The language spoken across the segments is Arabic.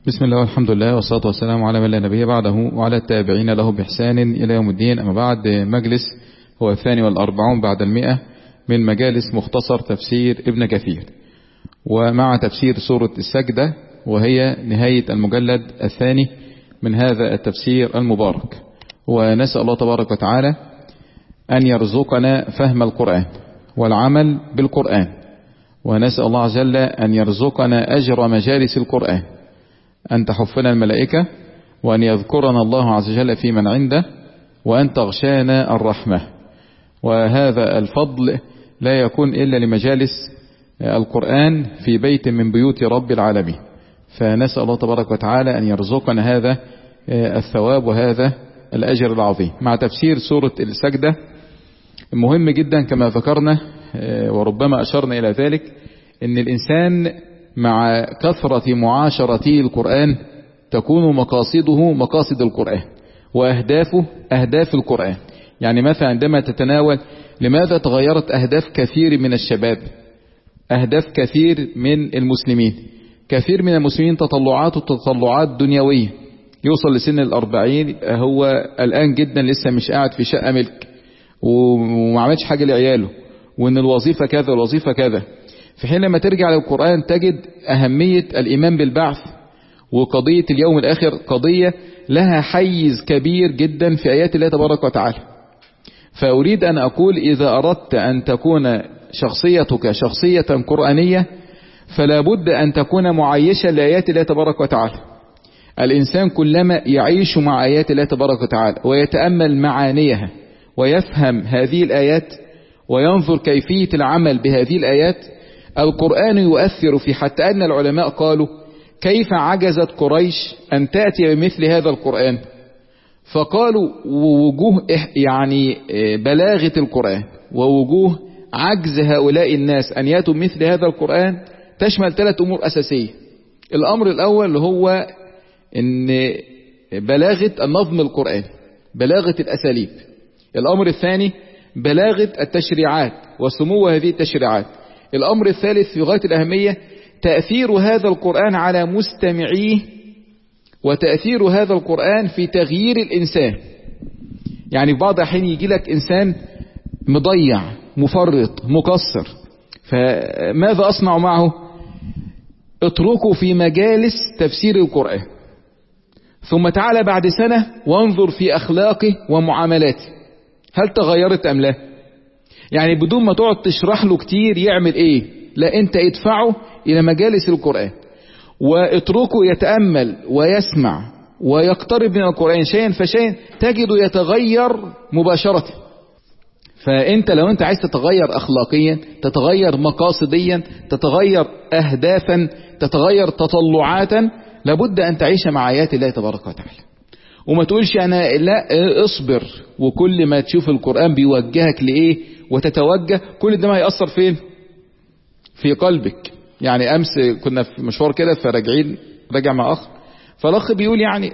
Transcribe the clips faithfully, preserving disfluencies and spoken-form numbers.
بسم الله والحمد لله والصلاة والسلام على من لا نبي بعده وعلى التابعين له بإحسان إلى يوم الدين. أما بعد، مجلس هو الثاني والأربعون بعد المئة من مجالس مختصر تفسير ابن كثير، ومع تفسير سورة السجدة، وهي نهاية المجلد الثاني من هذا التفسير المبارك. ونسأل الله تبارك وتعالى أن يرزقنا فهم القرآن والعمل بالقرآن، ونسأل الله عز وجل أن يرزقنا أجر مجالس القرآن، أن تحفنا الملائكة، وأن يذكرنا الله عز وجل في من عنده، وأن تغشانا الرحمة. وهذا الفضل لا يكون إلا لمجالس القرآن في بيت من بيوت رب العالمين. فنسأل الله تبارك وتعالى أن يرزقنا هذا الثواب وهذا الأجر العظيم. مع تفسير سورة السجدة، مهم جدا كما ذكرنا وربما أشرنا إلى ذلك، أن الإنسان مع كثرة معاشرته القرآن تكون مقاصده مقاصد القرآن، وأهدافه أهداف القرآن. يعني مثلا عندما تتناول لماذا تغيرت أهداف كثير من الشباب، أهداف كثير من المسلمين، كثير من المسلمين تطلعات تطلعات دنيوية، يوصل لسن الأربعين هو الآن جدا لسه مش قاعد في شقة ملك وما عملش حاجة لعياله، وإن الوظيفة كذا والوظيفة كذا. في حين لما ترجع للقرآن تجد أهمية الإيمان بالبعث وقضية اليوم الآخر قضية لها حيز كبير جدا في آيات الله تبارك وتعالى. فأريد أن أقول، إذا أردت أن تكون شخصيتك شخصية قرآنية فلا بد أن تكون معيشا لآيات الله تبارك وتعالى. الإنسان كلما يعيش مع آيات الله تبارك وتعالى ويتأمل معانيها ويفهم هذه الآيات وينظر كيفية العمل بهذه الآيات، القرآن يؤثر في، حتى أن العلماء قالوا كيف عجزت قريش أن تأتي بمثل هذا القرآن؟ فقالوا ووجوه يعني بلاغة القرآن ووجوه عجز هؤلاء الناس أن يأتوا بمثل هذا القرآن تشمل ثلاث أمور أساسية. الأمر الأول هو أن بلاغة النظم القرآن، بلاغة الأساليب. الأمر الثاني بلاغة التشريعات وسمو هذه التشريعات. الأمر الثالث في غاية الأهمية تأثير هذا القرآن على مستمعيه، وتأثير هذا القرآن في تغيير الإنسان. يعني في بعض الأحيان يجي لك إنسان مضيع مفرط مقصر، فماذا أصنع معه؟ اتركه في مجالس تفسير القرآن، ثم تعال بعد سنة وانظر في أخلاقه ومعاملاته هل تغيرت أم لا. يعني بدون ما تقعد تشرح له كتير يعمل ايه، لا، انت ادفعه الى مجالس القرآن واتركه يتأمل ويسمع ويقترب من القرآن شيئا فشيئا تجده يتغير مباشرة. فانت لو انت عايز تتغير اخلاقيا، تتغير مقاصديا، تتغير اهدافا، تتغير تطلعاتا، لابد ان تعيش مع آيات الله تبارك وتعالى. وما تقولش انا لا، اصبر، وكل ما تشوف القرآن بيوجهك لايه وتتوجه، كل ده ما هيأثر فين؟ في قلبك. يعني امس كنا في مشوار كده فراجعين، راجع مع اخ، فالاخ بيقول يعني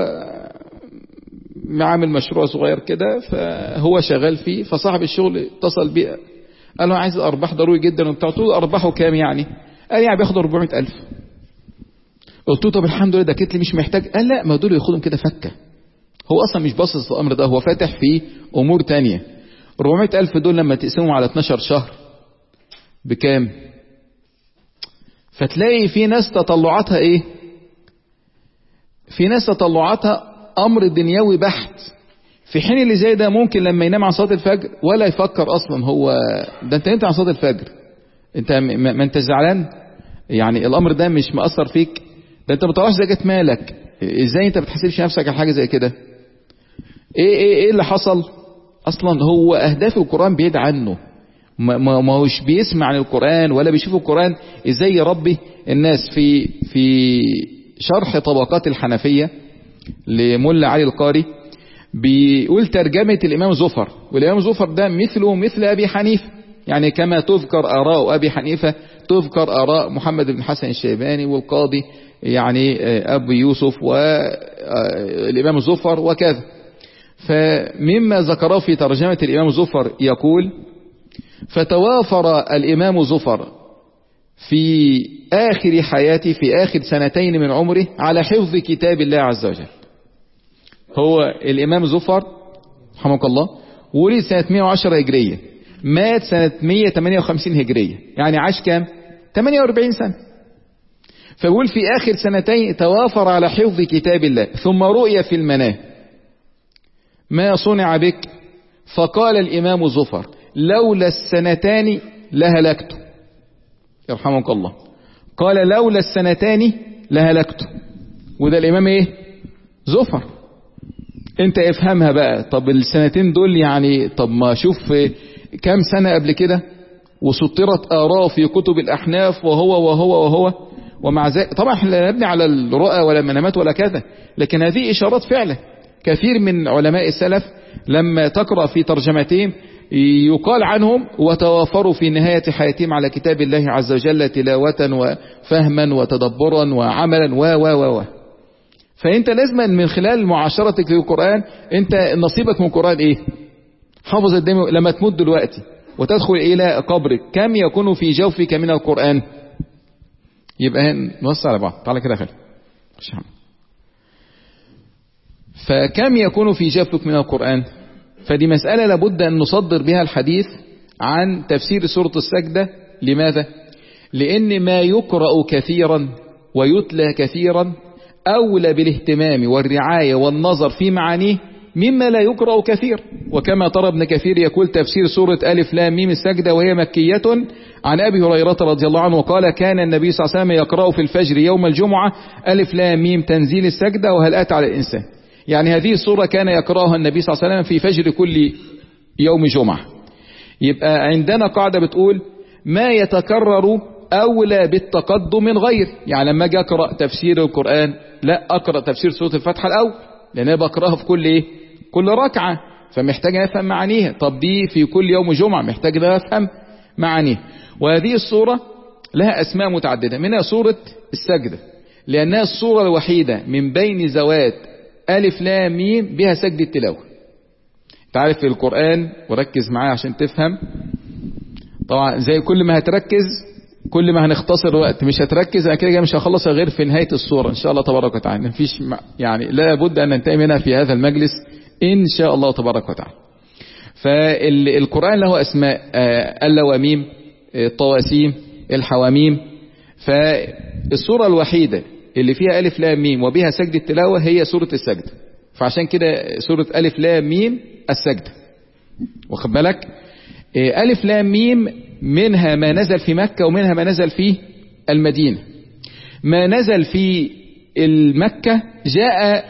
وعامل مشروع صغير كده فهو شغال فيه، فصاحب الشغل اتصل بيه قال له عايز ارباح ضروري جدا وبتاع. قلت له ارباحه كام يعني؟ قال يعني بياخد أربعمائة ألف. قلت له طب الحمد لله، ده كتلي مش محتاج. قال لا، ما دول ياخدهم كده فكه، هو اصلا مش باصص الامر ده، هو فاتح في امور تانية. أربعمائة ألف دول لما تقسمهم على اتناشر شهر بكام؟ فتلاقي في ناس تطلعاتها ايه؟ في ناس تطلعاتها امر دنيوي بحت، في حين اللي زي ده ممكن لما ينام عن صلاة الفجر ولا يفكر اصلا. هو ده انت نمت عن صلاة الفجر، انت ما انت زعلان؟ يعني الامر ده مش مأثر فيك؟ ده انت ما طلعش زكاة مالك، ازاي انت بتحسبش نفسك على حاجة زي كده؟ ايه ايه ايه اللي حصل؟ اصلا هو اهداف القرآن بعيد عنه، ما ما هوش بيسمع عن القرآن ولا بيشوف القرآن ازاي يربي الناس. في في شرح طبقات الحنفية لملا علي القاري بيقول ترجمة الامام زفر، والامام زفر ده مثله مثل ابي حنيفة، يعني كما تذكر اراء ابي حنيفة تذكر اراء محمد بن حسن الشيباني والقاضي يعني ابو يوسف والامام زفر وكذا. فمما ذكره في ترجمة الإمام زفر يقول فتوافر الإمام زفر في آخر حياته في آخر سنتين من عمره على حفظ كتاب الله عز وجل. هو الإمام زفر رحمه الله ولد سنة مئة وعشرة هجرية، مات سنة مئة وثمانية وخمسين هجرية، يعني عاش كام؟ ثمانية وأربعين سنة. فبقول في آخر سنتين توافر على حفظ كتاب الله، ثم رؤي في المنام ما صنع بك؟ فقال الإمام زفر لولا السنتان لهلكت. يرحمك الله. قال لولا السنتان لهلكت. وده الإمام ايه؟ زفر. انت افهمها بقى. طب السنتين دول يعني، طب ما شوف كام سنة قبل كده وسطرت آراء في كتب الأحناف وهو وهو وهو ومع ذلك طبعا احنا لا نبني على الرؤى ولا منامات ولا كذا، لكن هذه إشارات فعلا. كثير من علماء السلف لما تقرأ في ترجمتهم يقال عنهم وتوافروا في نهاية حياتهم على كتاب الله عز وجل تلاوة وفهما وتدبرا وعملا و و و فانت لازم من خلال معاشرتك للقرآن، انت نصيبك من القرآن ايه؟ حافظ الدم. لما تمد دلوقتي وتدخل الى قبرك كم يكون في جوفك من القرآن؟ يبقى نبص على بعض. تعالى كده خلي. فكم يكون في جوفك من القرآن؟ فدي مسألة لابد أن نصدر بها الحديث عن تفسير سورة السجدة. لماذا؟ لأن ما يقرأ كثيرا ويتلى كثيرا أولى بالاهتمام والرعاية والنظر في معانيه مما لا يقرأ كثير. وكما ترى ابن كثير يقول تفسير سورة ألف لام ميم السجدة وهي مكية عن أبي هريرة رضي الله عنه قال كان النبي صلى الله عليه وسلم يقرأ في الفجر يوم الجمعة ألف لام ميم تنزيل السجدة وهل أتى على الإنسان. يعني هذه السورة كان يقرأها النبي صلى الله عليه وسلم في فجر كل يوم جمعة. يبقى عندنا قاعدة بتقول ما يتكرر أولى بالتقدم من غير. يعني لما أجي أقرأ تفسير القرآن لا أقرأ تفسير سورة الفاتحة الأول، لأن أنا بقرأها في كل إيه؟ كل ركعة، فمحتاج أفهم معانيها. طب دي في كل يوم جمعة محتاج أفهم معانيها. وهذه السورة لها أسماء متعددة، منها سورة السجدة لأنها السورة الوحيدة من بين ذوات ألف لام ميم بها سجد التلاوة. تعرف في القرآن وركز معايا عشان تفهم. طبعا زي كل ما هتركز كل ما هنختصر الوقت. مش هتركز انا كده مش هخلصها غير في نهاية السورة ان شاء الله تبارك وتعالى. مفيش يعني لا بد ان ننتهي منها في هذا المجلس ان شاء الله تبارك وتعالى. فالقرآن له اسماء اللواميم، الطواسيم، الحواميم. فالسورة الوحيدة اللي فيها ألف لام ميم وبها سجد التلاوة هي سورة السجدة. فعشان كده سورة ألف لام ميم السجدة. واخد بالك؟ ألف لام ميم منها ما نزل في مكة ومنها ما نزل في المدينة. ما نزل في المكة جاء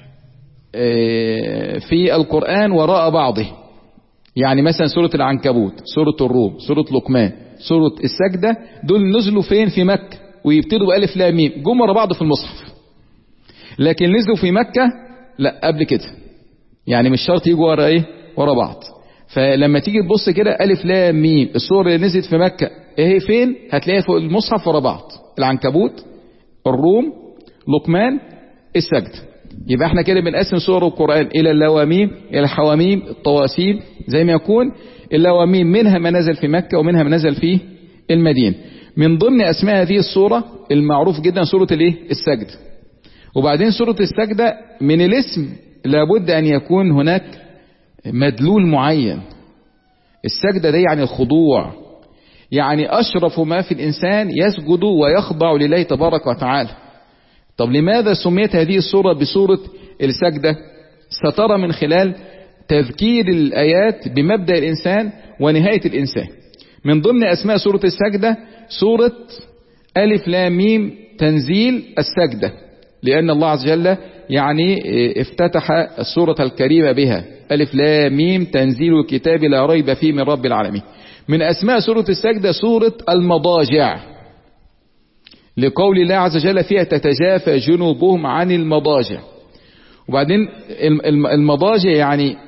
في القرآن وراء بعضه. يعني مثلا سورة العنكبوت، سورة الروم، سورة لقمان، سورة السجدة، دول نزلوا فين؟ في مكة، ويبتدوا بألف لام ميم، جم ورا بعض في المصحف. لكن نزلوا في مكة لا قبل كده، يعني مش شرط يجوا ورا ايه؟ ورا بعض. فلما تيجي تبص كده ألف لام ميم السورة اللي نزلت في مكة ايه فين؟ هتلاقيها في المصحف ورا بعض. العنكبوت، الروم، لقمان، السجدة. يبقى احنا كده بنقسم سور القرآن الى اللواميم، الى الحواميم، الطواسيم، زي ما يكون. اللواميم منها ما نزل في مكة ومنها ما نزل في المدينة. من ضمن اسماء هذه السورة المعروف جدا سورة الايه؟ السجدة. وبعدين سورة السجدة من الاسم لابد ان يكون هناك مدلول معين. السجدة دي يعني الخضوع، يعني اشرف ما في الانسان يسجد ويخضع لله تبارك وتعالى. طب لماذا سميت هذه السورة بسورة السجدة؟ سترى من خلال تذكير الآيات بمبدأ الإنسان ونهاية الإنسان. من ضمن أسماء سورة السجدة سورة ألف لام ميم تنزيل السجدة، لأن الله عز وجل يعني افتتح السورة الكريمة بها ألف لام ميم تنزيل الكتاب لا ريب فيه من رب العالمين. من أسماء سورة السجدة سورة المضاجع، لقول الله عز وجل فيها تتجافى جنوبهم عن المضاجع. وبعدين المضاجع يعني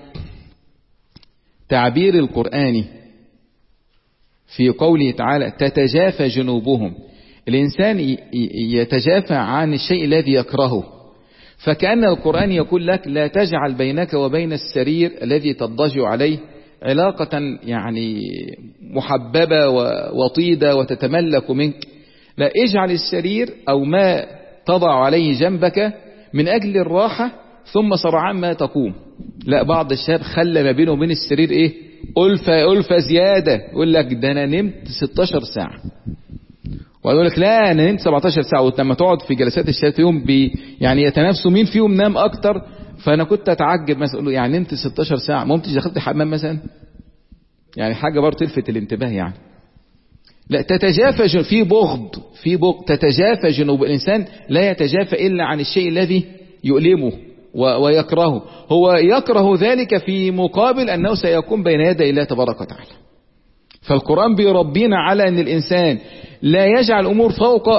تعبير القرآني في قوله تعالى تتجافى جنوبهم. الإنسان يتجافى عن الشيء الذي يكرهه، فكأن القرآن يقول لك لا تجعل بينك وبين السرير الذي تضجع عليه علاقة يعني محببة ووطيدة وتتملك منك. لا، اجعل السرير أو ما تضع عليه جنبك من أجل الراحة ثم سرعان ما تقوم. لا، بعض الشباب خلى ما بينه وبين السرير ايه، ألفة ألفة زيادة، يقول لك ده أنا نمت ستاشر ساعة، ويقول لك لا أنا نمت سبعتاشر ساعة. ولما تقعد في جلسات الشباب فيهم بي يعني يتنافسوا مين فيهم نام أكتر، فأنا كنت أتعجب مثلا، أقول له يعني نمت ستاشر ساعة، ما قمتش دخلت الحمام مثلا؟ يعني حاجة برضه تلفت الانتباه يعني. لا، تتجافى في بغض في بغض تتجافى جنوب الإنسان، لا يتجافى إلا عن الشيء الذي يؤلمه ويكرهه. هو يكره ذلك في مقابل أنه سيكون بين يدي الله تبارك وتعالى. فالقرآن بيربينا على أن الإنسان لا يجعل الأمور فوق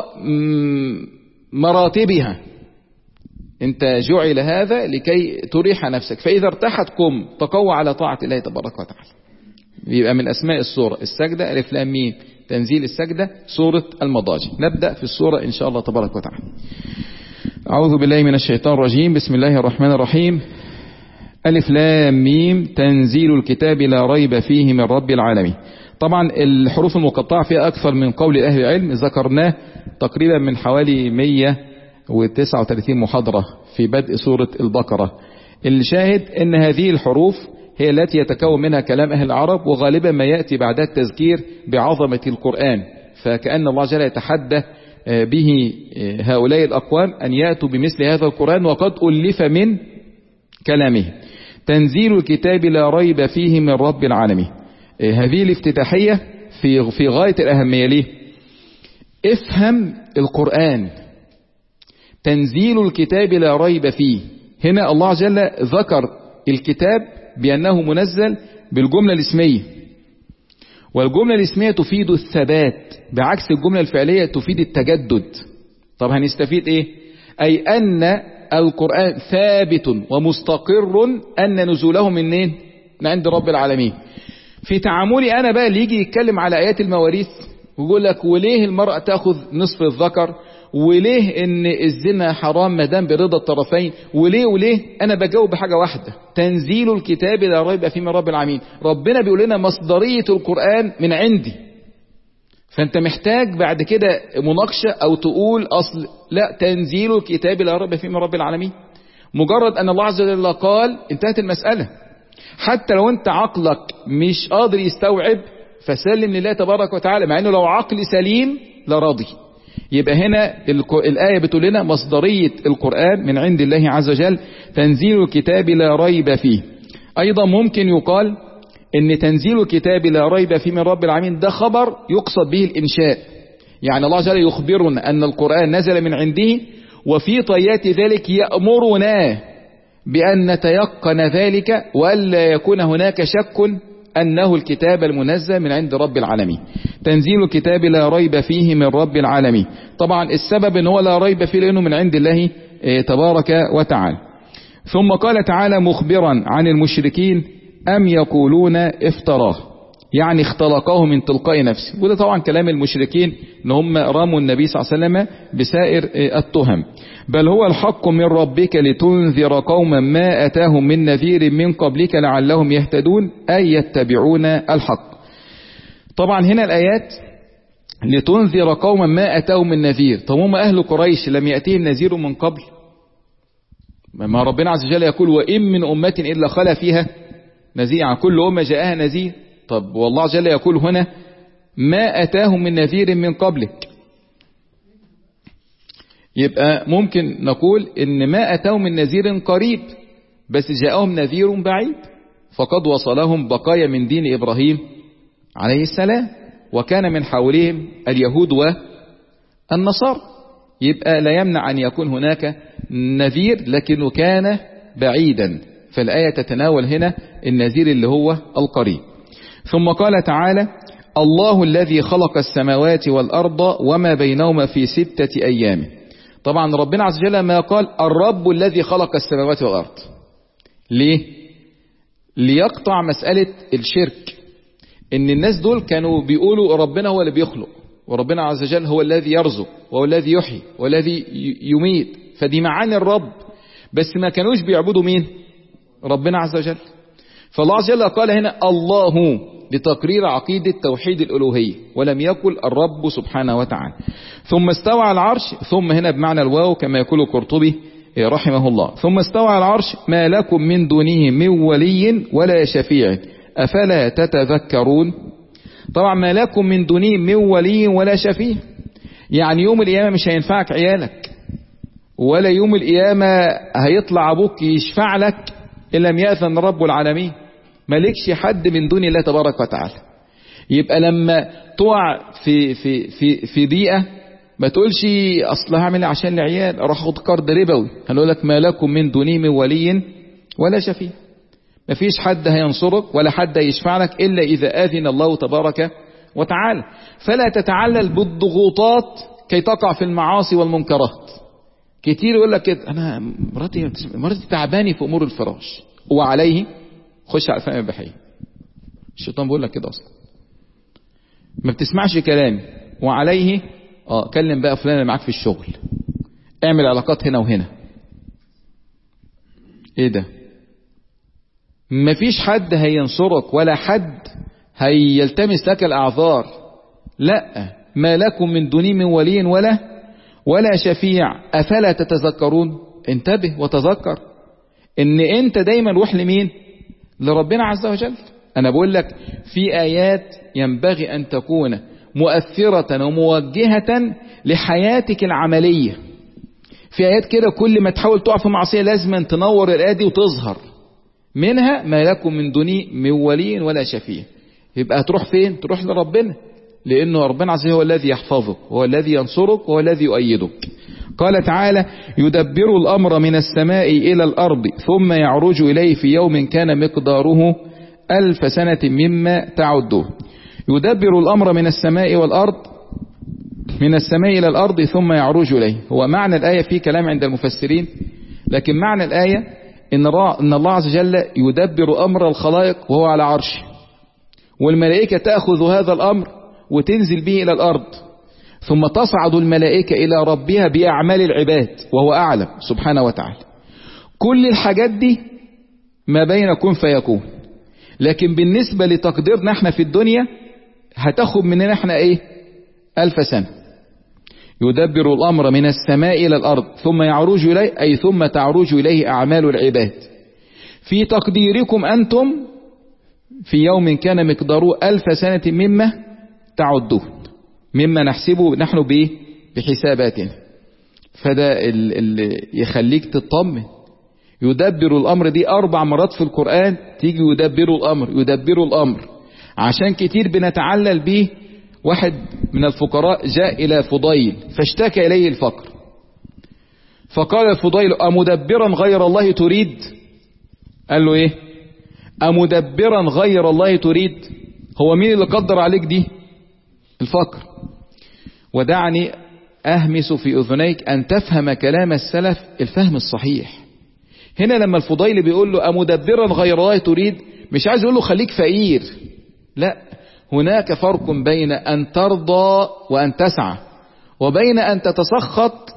مراتبها. أنت جعل هذا لكي تريح نفسك، فإذا ارتحت قم تقوى على طاعة الله تبارك وتعالى. يبقى من أسماء السورة السجدة، ألف لام ميم، تنزيل السجدة، سورة المضاجع. نبدأ في السورة إن شاء الله تبارك وتعالى. أعوذ بالله من الشيطان الرجيم، بسم الله الرحمن الرحيم. ألف لام ميم، تنزيل الكتاب لا ريب فيه من رب العالمين. طبعا الحروف المقطعة فيها أكثر من قول أهل العلم، ذكرناه تقريبا من حوالي مية وتسعة وثلاثين محاضرة في بدء سورة البقرة. الشاهد أن هذه الحروف هي التي يتكون منها كلام أهل العرب، وغالبا ما يأتي بعدها التذكير بعظمة القرآن، فكأن الله جل يتحدى به هؤلاء الأقوام أن يأتوا بمثل هذا القرآن وقد ألف من كلامه. تنزيل الكتاب لا ريب فيه من رب العالمين. هذه الافتتاحية في في غاية الأهمية. ليه؟ افهم القرآن. تنزيل الكتاب لا ريب فيه، هنا الله جل ذكر الكتاب بأنه منزل بالجملة الاسمية، والجملة الاسمية تفيد الثبات بعكس الجملة الفعلية تفيد التجدد. طب هنستفيد ايه؟ أي أن القرآن ثابت ومستقر أن نزوله منين؟ من عند رب العالمين. في تعاملي أنا بقى اللي يجي يتكلم على آيات المواريث ويقول لك وليه المرأة تأخذ نصف الذكر، وليه ان الزنا حرام مدام برضا الطرفين، وليه وليه انا بجاوب بحاجة واحدة: تنزيل الكتاب لا ريب فيه من رب العالمين. ربنا بيقول لنا مصدرية القرآن من عندي، فانت محتاج بعد كده مناقشة او تقول اصل لا، تنزيل الكتاب لا ريب فيه من رب العالمين. مجرد ان الله عز وجل قال انتهت المسألة. حتى لو انت عقلك مش قادر يستوعب فسلم لله تبارك وتعالى، مع انه لو عقل سليم لراضي. يبقى هنا الآية بتقول لنا مصدرية القرآن من عند الله عز وجل، تنزيل الكتاب لا ريب فيه. أيضا ممكن يقال ان تنزيل الكتاب لا ريب فيه من رب العالمين ده خبر يقصد به الإنشاء، يعني الله جل يخبرنا أن القرآن نزل من عنده، وفي طيات ذلك يأمرنا بأن نتيقن ذلك وألا يكون هناك شك أنه الكتاب المنزل من عند رب العالمين. تنزيل الكتاب لا ريب فيه من رب العالمين. طبعا السبب أنه لا ريب فيه لأنه من عند الله تبارك وتعالى. ثم قال تعالى مخبرا عن المشركين: أم يقولون افتراه، يعني اختلقه من تلقاء نفسه. وده طبعا كلام المشركين ان هم رموا النبي صلى الله عليه وسلم بسائر التهم. بل هو الحق من ربك لتنذر قوما ما أتاهم من نذير من قبلك لعلهم يهتدون أي يتبعون الحق. طبعا هنا الآيات لتنذر قوما ما أتاهم من نذير. طب هم أهل قريش لم يأتيهم نذير من قبل؟ ما ربنا عز وجل يقول وإن من أمة إلا خلا فيها نذير، عن كل أمة جاءها نذير. طب والله جل يقول هنا ما أتاهم من نذير من قبلك، يبقى ممكن نقول إن ما أتاهم من نذير قريب بس جاءهم نذير بعيد، فقد وصلهم بقايا من دين إبراهيم عليه السلام، وكان من حولهم اليهود والنصارى. يبقى لا يمنع أن يكون هناك نذير لكنه كان بعيدا، فالآية تتناول هنا النذير اللي هو القريب. ثم قال تعالى: الله الذي خلق السماوات والأرض وما بينهما في ستة أيام. طبعا ربنا عز وجل ما قال الرب الذي خلق السماوات والأرض. ليه؟ ليقطع مسألة الشرك، ان الناس دول كانوا بيقولوا ربنا هو اللي بيخلق، وربنا عز وجل هو الذي يرزق وهو الذي يحيي والذي يميت، فدي معاني الرب، بس ما كانوش بيعبدوا مين؟ ربنا عز وجل. فالله عز وجل قال هنا الله لتقرير عقيدة توحيد الألوهية، ولم يقل الرب سبحانه وتعالى. ثم استوى على العرش، ثم هنا بمعنى الواو كما يقول القرطبي رحمه الله، ثم استوى على العرش ما لكم من دونه من ولي ولا شفيع أفلا تتذكرون. طبعا ما لكم من دونه من ولي ولا شفيع، يعني يوم القيامة مش هينفعك عيالك، ولا يوم القيامة هيطلع أبوك يشفع لك إن لم يأذن رب العالمين. مالكش حد من دون الله تبارك وتعالى. يبقى لما تقع في في في في ضيقة ما تقولش أصل هعمل عشان العيال أروح أخد قرض ربوي. هنقول لك ما لكم من دونه من ولي ولا شفيع. مفيش حد هينصرك ولا حد هيشفع لك إلا إذا آذن الله تبارك وتعالى. فلا تتعلل بالضغوطات كي تقع في المعاصي والمنكرات. كتير يقول لك كده أنا مراتي مراتي تعباني في أمور الفراش، وعليه خش على فهم البحية. الشيطان بيقول لك كده أصلا ما بتسمعش كلامي، وعليه اه كلم بقى فلان اللي معاك في الشغل، اعمل علاقات هنا وهنا. ايه ده؟ مفيش حد هينصرك ولا حد هيلتمس لك الاعذار. لا، ما لكم من دونه من ولي ولا ولا شفيع افلا تتذكرون. انتبه وتذكر ان انت دايما روح لمين؟ لربنا عز وجل. انا بقول لك في ايات ينبغي ان تكون مؤثرة وموجهة لحياتك العملية. في آيات كده كل ما تحاول تقع في معصية لازم تنور الآية دي وتظهر منها ما لكم من دوني من ولي ولا شفيع. يبقى تروح فين؟ تروح لربنا، لأنه ربنا عز وجل هو الذي يحفظك، هو الذي ينصرك، هو الذي يؤيدك. قال تعالى يدبر الأمر من السماء إلى الأرض ثم يعرج إليه في يوم كان مقداره ألف سنة مما تعدون. يدبر الأمر من السماء والأرض، من السماء إلى الأرض ثم يعرج إليه. هو معنى الآية فيه كلام عند المفسرين، لكن معنى الآية إن الله عز وجل يدبر أمر الخلائق وهو على عرشه، والملائكة تأخذ هذا الأمر وتنزل به إلى الأرض، ثم تصعد الملائكة إلى ربها بأعمال العباد وهو أعلم سبحانه وتعالى. كل الحاجات دي ما بين كن فيكون، لكن بالنسبة لتقديرنا احنا في الدنيا هتاخد مننا احنا ايه؟ ألف سنة. يدبر الأمر من السماء إلى الأرض ثم يعرج إليه، أي ثم تعرج إليه أعمال العباد. في تقديركم أنتم في يوم كان مقداره ألف سنة مما تعدون، مما نحسبه نحن بإيه؟ بحساباتنا. فده اللي يخليك تطمن. يدبر الأمر دي أربع مرات في القرآن تيجي يدبر الأمر يدبر الأمر، عشان كتير بنتعلل به. واحد من الفقراء جاء إلى فضيل فاشتكى إليه الفقر، فقال الفضيل أمدبرا غير الله تريد؟ قال له إيه؟ أمدبرا غير الله تريد؟ هو مين اللي قدر عليك دي؟ الفقر. ودعني أهمس في أذنيك أن تفهم كلام السلف الفهم الصحيح. هنا لما الفضيل بيقول له أمدبرا غير الله تريد، مش عايز يقول له خليك فقير، لا، هناك فرق بين أن ترضى وأن تسعى، وبين أن تتسخط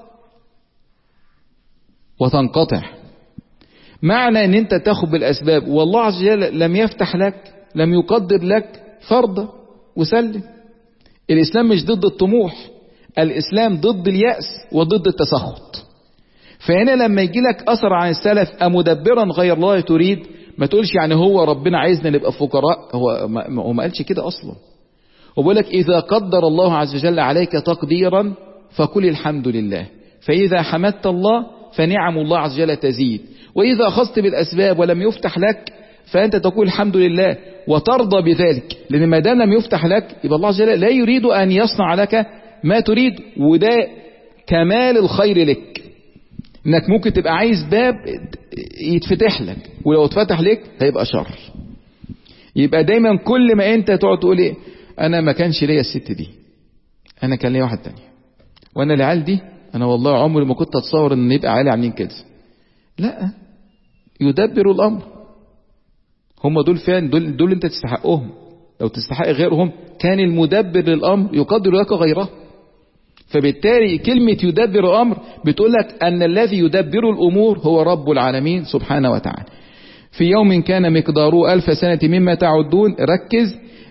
وتنقطع. معنى أن أنت تاخد بالأسباب والله عز وجل لم يفتح لك، لم يقدر لك، فرض وسلم. الإسلام مش ضد الطموح، الإسلام ضد اليأس وضد التسخط. فهنا لما يجي لك أثر عن السلف أمدبرا غير الله تريد، ما تقولش يعني هو ربنا عايزنا نبقى فقراء، هو ما, هو ما قالش كده أصلا. وبقول لك إذا قدر الله عز وجل عليك تقديرا فقل الحمد لله، فإذا حمدت الله فنعم الله عز وجل تزيد، وإذا أخذت بالأسباب ولم يفتح لك فأنت تقول الحمد لله وترضى بذلك، لأن ما دام لم يفتح لك يبقى الله عز وجل لا يريد أن يصنع لك ما تريد. وده كمال الخير لك، انك ممكن تبقى عايز باب يتفتح لك، ولو اتفتح لك هيبقى شر. يبقى دايما كل ما انت تقعد تقول ايه انا ما كانش ليا الست دي، انا كان ليا واحد تانية، وانا العيال دي انا والله عمري ما كنت اتصور ان يبقى عيالي عاملين كده. لا، يدبر الامر. هم دول فين؟ دول دول انت تستحقهم. لو تستحق غيرهم كان المدبر للامر يقدر لك غيره. فبالتالي كلمة يدبر الأمر بتقول لك أن الذي يدبر الأمور هو رب العالمين سبحانه وتعالى. في يوم كان مقداره ألف سنة مما تعدون، ركز،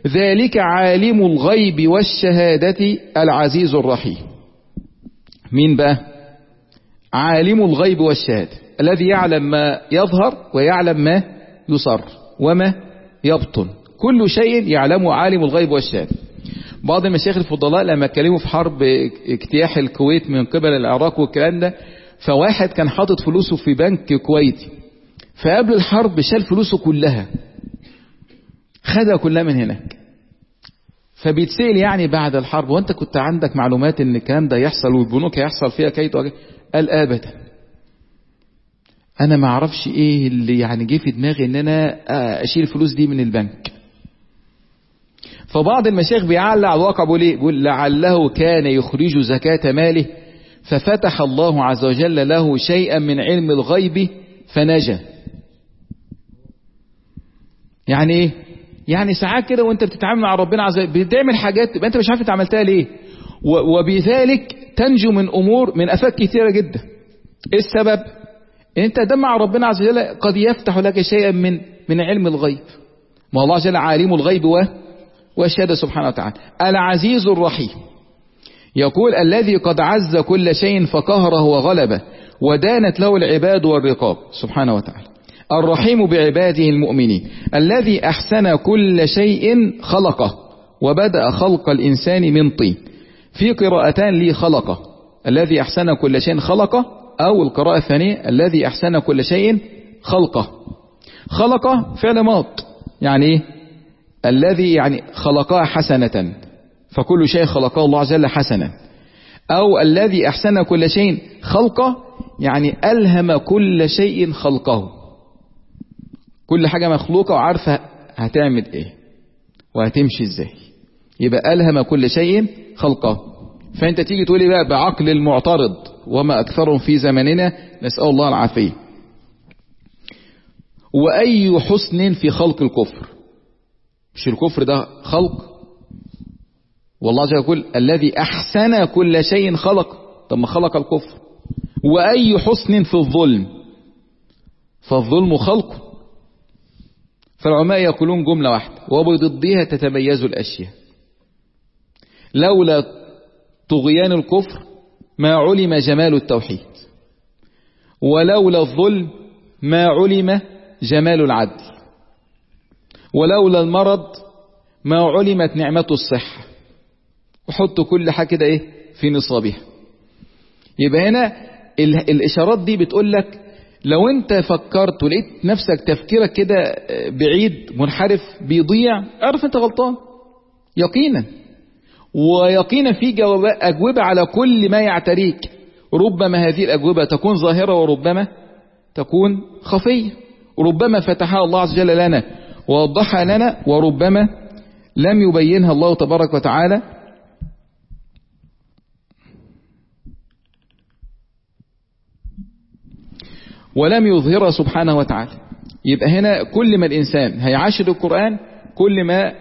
ذلك عالم الغيب والشهادة العزيز الرحيم. مين بقى؟ عالم الغيب والشهادة، الذي يعلم ما يظهر ويعلم ما يسر وما يبطن، كل شيء يعلمه عالم الغيب والشهادة. بعض المشايخ الفضلاء لما اتكلموا في حرب اجتياح الكويت من قبل العراق والكلام ده، فواحد كان حاطط فلوسه في بنك كويتي، فقبل الحرب شال فلوسه كلها، خدها كلها من هناك. فبيتسأل يعني بعد الحرب، وانت كنت عندك معلومات ان الكلام ده يحصل والبنوك هيحصل فيها كيد وجه؟ قال ابدا، انا ما اعرفش ايه اللي يعني جه في دماغي ان انا اشيل الفلوس دي من البنك. فبعض المشايخ بيعلق على الواقع بيقول ايه؟ بيقول لعله كان يخرج زكاة ماله ففتح الله عز وجل له شيئا من علم الغيب فنجا. يعني ايه؟ يعني ساعات كده وانت بتتعامل مع ربنا عز وجل بتعمل حاجات تبقى انت مش عارف انت عملتها ليه، وبذلك تنجو من امور من افات كثيره جدا. ايه السبب؟ انت ده مع ربنا عز وجل قد يفتح لك شيئا من من علم الغيب. ما الله عز وجل عالم الغيب والشهاده سبحانه وتعالى. العزيز الرحيم، يقول الذي قد عز كل شيء فقهره وغلبه ودانت له العباد والرقاب سبحانه وتعالى. الرحيم بعباده المؤمنين، الذي أحسن كل شيء خلقه وبدأ خلق الإنسان من طين. في قراءتان لي خلقه، الذي أحسن كل شيء خلقه، أو القراءة الثانية الذي أحسن كل شيء خلقه. خلقه فعل ماض، يعني إيه؟ الذي يعني خلقها حسنة، فكل شيء خلقه الله عز وجل حسنا. أو الذي أحسن كل شيء خلقه، يعني ألهم كل شيء خلقه، كل حاجة مخلوقة وعارفة هتعمل ايه وهتمشي ازاي، يبقى ألهم كل شيء خلقه. فانت تيجي تقولي بقى بعقل المعترض وما أكثرهم في زماننا، نسأل الله العافية، وأي حسن في خلق الكفر؟ مش الكفر ده خلق؟ والله جل يقول الذي أحسن كل شيء خلق، طب ما خلق الكفر. وأي حسن في الظلم؟ فالظلم خلق. فالعلماء يقولون جملة واحدة وبضدها تتميز الأشياء. لولا طغيان الكفر ما علم جمال التوحيد، ولولا الظلم ما علم جمال العدل، ولولا المرض ما علمت نعمة الصحة. وحط كل حاجة كده ايه في نصابها. يبقى هنا الإشارات دي بتقول لك لو انت فكرت ولقيت نفسك تفكيرك كده بعيد منحرف بيضيع، اعرف انت غلطان يقينا. ويقينا في أجوبة على كل ما يعتريك، ربما هذه الأجوبة تكون ظاهرة وربما تكون خفية، وربما فتحها الله عز وجل لنا ووضحها لنا، وربما لم يبينها الله تبارك وتعالى. ولم يظهرها سبحانه وتعالى. يبقى هنا كل ما الإنسان هيعاشر القرآن كل ما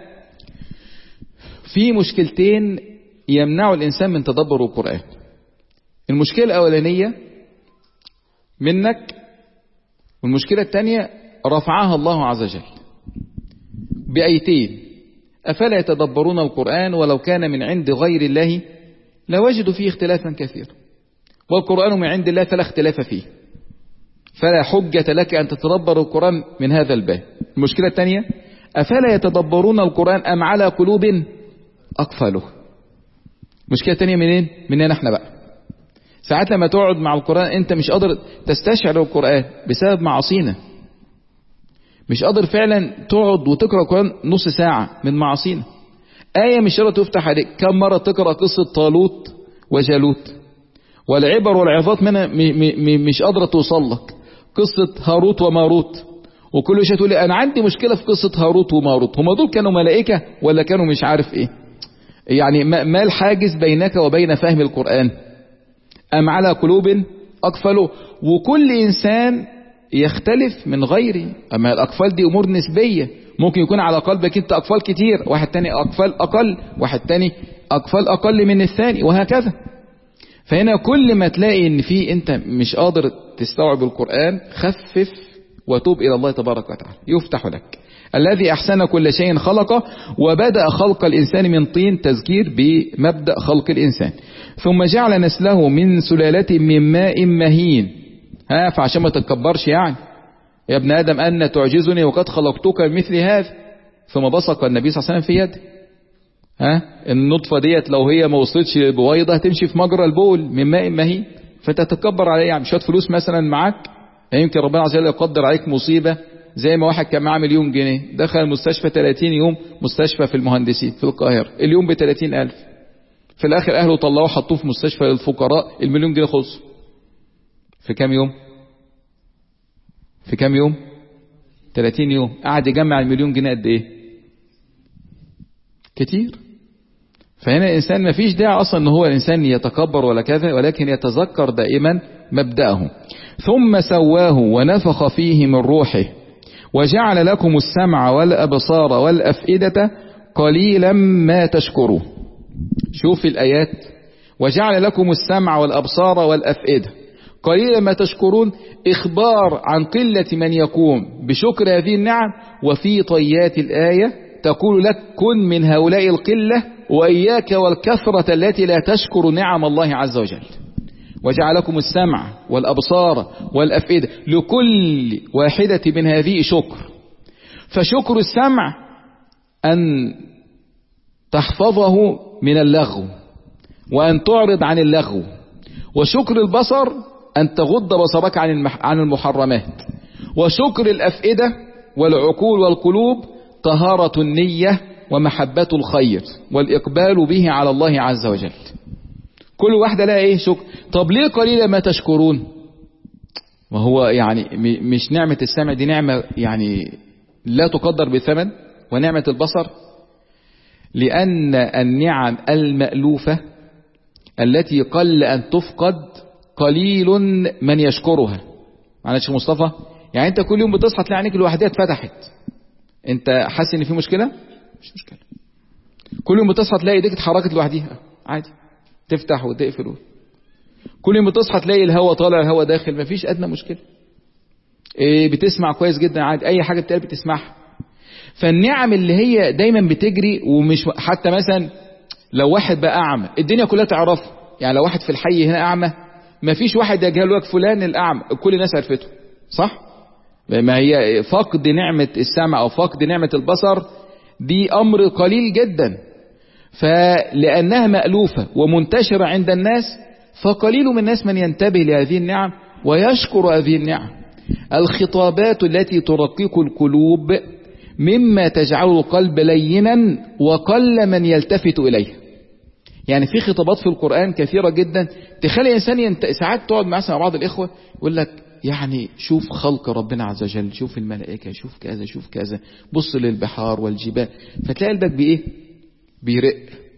في مشكلتين يمنع الإنسان من تدبر القرآن. المشكلة الأولانية منك، والمشكلة الثانية رفعها الله عز وجل بآيتين: أفلا يتدبرون القرآن ولو كان من عند غير الله لوجدوا فيه اختلافا كثيرا، والقرآن من عند الله فلا اختلاف فيه، فلا حجة لك أن تتدبر القرآن من هذا الباب. المشكلة الثانية: أفلا يتدبرون القرآن أم على قلوب أقفاله. المشكلة الثانية منين؟ مننا احنا بقى. ساعات لما تقعد مع القرآن انت مش قادر تستشعر القرآن بسبب معاصينا، مش قادر فعلا تقعد وتقرأ القرآن نص ساعة من معاصينا. آية مش قادر تفتح عليك. كم مرة تقرأ قصة طالوت وجالوت والعبر والعظات منها مش قادرة توصل لك، قصة هاروت وماروت، وكل شيء تقول أنا عندي مشكلة في قصة هاروت وماروت، هم دول كانوا ملائكة ولا كانوا مش عارف إيه؟ يعني ما الحاجز بينك وبين فهم القرآن؟ أم على قلوب أقفلوا. وكل إنسان يختلف من غيره، أما الأقفال دي أمور نسبية، ممكن يكون على قلبك أنت أقفال كتير، واحد تاني أقفال أقل، واحد تاني أقفال أقل من الثاني، وهكذا. فهنا كل ما تلاقي ان في انت مش قادر تستوعب القرآن، خفف وتوب الى الله تبارك وتعالى يفتح لك. الذي أحسن كل شيء خلقه وبدأ خلق الإنسان من طين، تذكير بمبدأ خلق الإنسان. ثم جعل نسله من سلالة من ماء مهين. ها فعشان ما تتكبرش يعني يا ابن آدم أن تعجزني وقد خلقتك مثل هذا. ثم بصق النبي صلى الله عليه وسلم في يده. ها النطفة ديت لو هي ما وصلتش بويضة هتمشي في مجرى البول من ماء مهين، فانت تتكبر عليه يعني. شوية فلوس مثلا معاك، يمكن ربنا عز وجل يقدر عليك مصيبة زي ما واحد كان معاه مليون جنيه دخل المستشفى ثلاثين يوم، مستشفى في المهندسين في القاهرة، اليوم ب ثلاثين ألف. في الآخر أهله طلعوه حطوه في مستشفى للفقراء، المليون جنيه خلصوا في كام يوم؟ في كام يوم؟ ثلاثين يوم. قعد يجمع المليون جنيه قد ايه؟ كتير. فهنا الإنسان ما فيش داعي أصلا أن هو الإنسان يتكبر ولا كذا، ولكن يتذكر دائما مبدأه. ثم سواه ونفخ فيه من روحه وجعل لكم السمع والأبصار والأفئدة قليلا ما تشكرون. شوف الآيات، وجعل لكم السمع والأبصار والأفئدة قليلا ما تشكرون، إخبار عن قلة من يقوم بشكر هذه النعم. وفي طيات الآية تقول لك كن من هؤلاء القلة وإياك والكثرة التي لا تشكر نعم الله عز وجل. وجعلكم السمع والأبصار والأفئدة، لكل واحدة من هذه شكر. فشكر السمع أن تحفظه من اللغو وأن تعرض عن اللغو، وشكر البصر أن تغض بصرك عن المحرمات، وشكر الأفئدة والعقول والقلوب طهارة النية ومحبة الخير والإقبال به على الله عز وجل. كل واحدة لها ايه شكر. طب ليه قليلا ما تشكرون؟ ما هو يعني مش نعمة السمع دي نعمة يعني لا تقدر بثمن، ونعمة البصر لأن النعم المألوفة التي قل أن تفقد قليل من يشكرها. معنا شيخ مصطفى، يعني انت كل يوم بتصحى تلاقي عينيك الوحدية اتفتحت، انت حاسس ان في مشكلة؟ مش مشكلة. كل يوم بتصحى تلاقي ايديك اتحركت لوحديها عادي، تفتح وتقفل. كل يوم بتصحى تلاقي الهواء طالع الهواء داخل، مفيش ادنى مشكلة. إيه بتسمع كويس جدا عادي، اي حاجة بتقال بتسمعها. فالنعم اللي هي دايما بتجري، ومش حتى مثلا لو واحد بقى اعمى الدنيا كلها تعرفه، يعني لو واحد في الحي هنا اعمى مفيش واحد يجهل لك فلان الاعمى، كل الناس عرفته صح؟ ما هي فقد نعمة السمع او فقد نعمة البصر دي امر قليل جدا، فلأنها مألوفة ومنتشرة عند الناس فقليل من الناس من ينتبه لهذه النعم ويشكر هذه النعم. الخطابات التي ترقق القلوب مما تجعل القلب لينا وقل من يلتفت إليه. يعني في خطابات في القرآن كثيرة جدا تخلي الإنسان ينت... ساعات تقعد مع بعض الإخوة يقول لك يعني شوف خلق ربنا عز وجل، شوف الملائكة، شوف كذا شوف كذا، بص للبحار والجبال، فتلاقي قلبك بإيه؟ بيرق.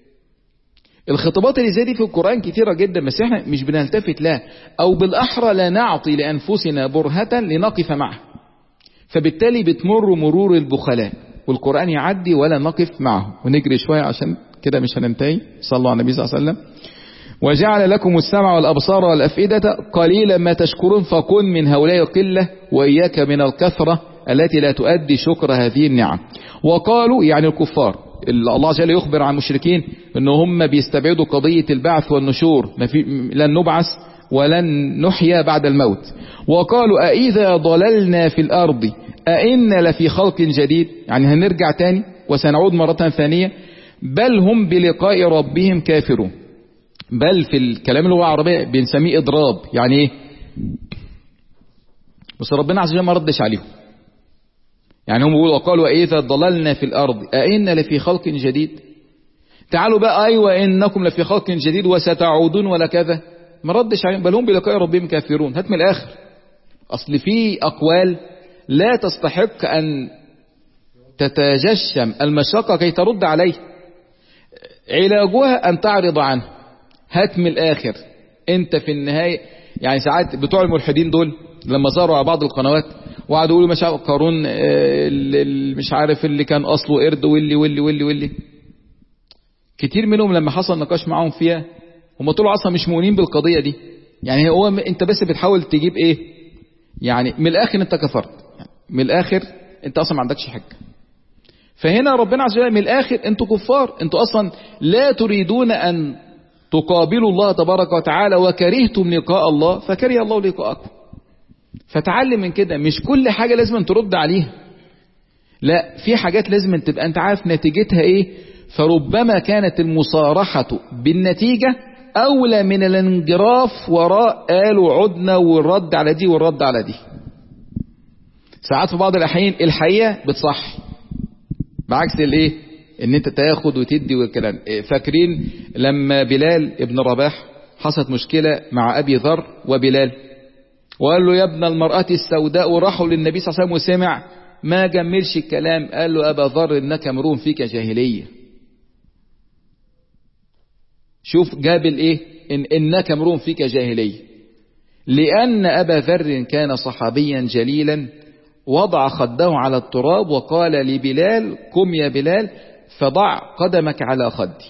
الخطابات اللي زي دي في القرآن كثيرة جدا، بس احنا مش بنلتفت لها، او بالاحرى لا نعطي لانفسنا برهة لنقف معها، فبالتالي بتمر مرور البخلاء والقرآن يعدي ولا نقف معه، ونجري شوية عشان كده مش هننتهي. صلوا على النبي صلى الله عليه وسلم. وجعل لكم السمع والأبصار والأفئدة قليلا ما تشكرون، فكن من هؤلاء القلة وإياك من الكثرة التي لا تؤدي شكر هذه النعم. وقالوا يعني الكفار، الله جل يخبر عن المشركين ان هم بيستبعدوا قضية البعث والنشور، لن نبعث ولن نحيا بعد الموت. وقالوا أإذا ضللنا في الأرض أئنا لفي خلق جديد، يعني هنرجع تاني وسنعود مرة ثانية. بل هم بلقاء ربهم كافرون. بل في الكلام اللغة العربية بنسميه إضراب، يعني ايه؟ بس ربنا عز وجل ما ردش عليهم. يعني هم بيقولوا وقالوا إذا ضللنا في الأرض أئنا لفي خلق جديد. تعالوا بقى أيوة إنكم لفي خلق جديد وستعودون ولا كذا، ما ردش عليهم. بل هم بلقاء ربهم كافرون. هات من الآخر، أصل في أقوال لا تستحق أن تتجشم المشقة كي ترد عليه، علاجها أن تعرض عنه. هات من الآخر. أنت في النهاية يعني ساعات بتوع الملحدين دول لما ظهروا على بعض القنوات وقعدوا يقولوا مش عارف قارون مش عارف اللي كان أصله قرد واللي واللي واللي واللي كتير منهم لما حصل نقاش معهم فيها هم طلعوا أصلا مش مؤمنين بالقضية دي. يعني هو أنت بس بتحاول تجيب إيه، يعني من الآخر أنت كفرت، يعني من الآخر أنت أصلا ما عندكش حاجة. فهنا ربنا عز وجل من الآخر انتوا كفار، انتوا أصلا لا تريدون أن تقابلوا الله تبارك وتعالى وكرهتم لقاء الله فكره الله لقاءكم. فتعلم من كده، مش كل حاجة لازم ترد عليها، لا، في حاجات لازم تبقى انت عارف نتيجتها ايه. فربما كانت المصارحة بالنتيجة أولى من الانجراف وراء قالوا عدنا والرد على دي والرد على دي. ساعات في بعض الأحيان الحقيقة بتصح بعكس الايه ان انت تاخد وتدي والكلام. فاكرين لما بلال ابن رباح حصلت مشكلة مع أبي ذر وبلال وقال له يا ابن المرأة السوداء، وراحوا للنبي صلى الله عليه وسلم وسمع ما جملش الكلام، قال له أبا ذر إنك امرؤ فيك جاهلية. شوف جاب الايه إن إنك امرؤ فيك جاهلية، لأن أبا ذر كان صحابيا جليلا وضع خده على التراب وقال لبلال قم يا بلال فضع قدمك على خدي.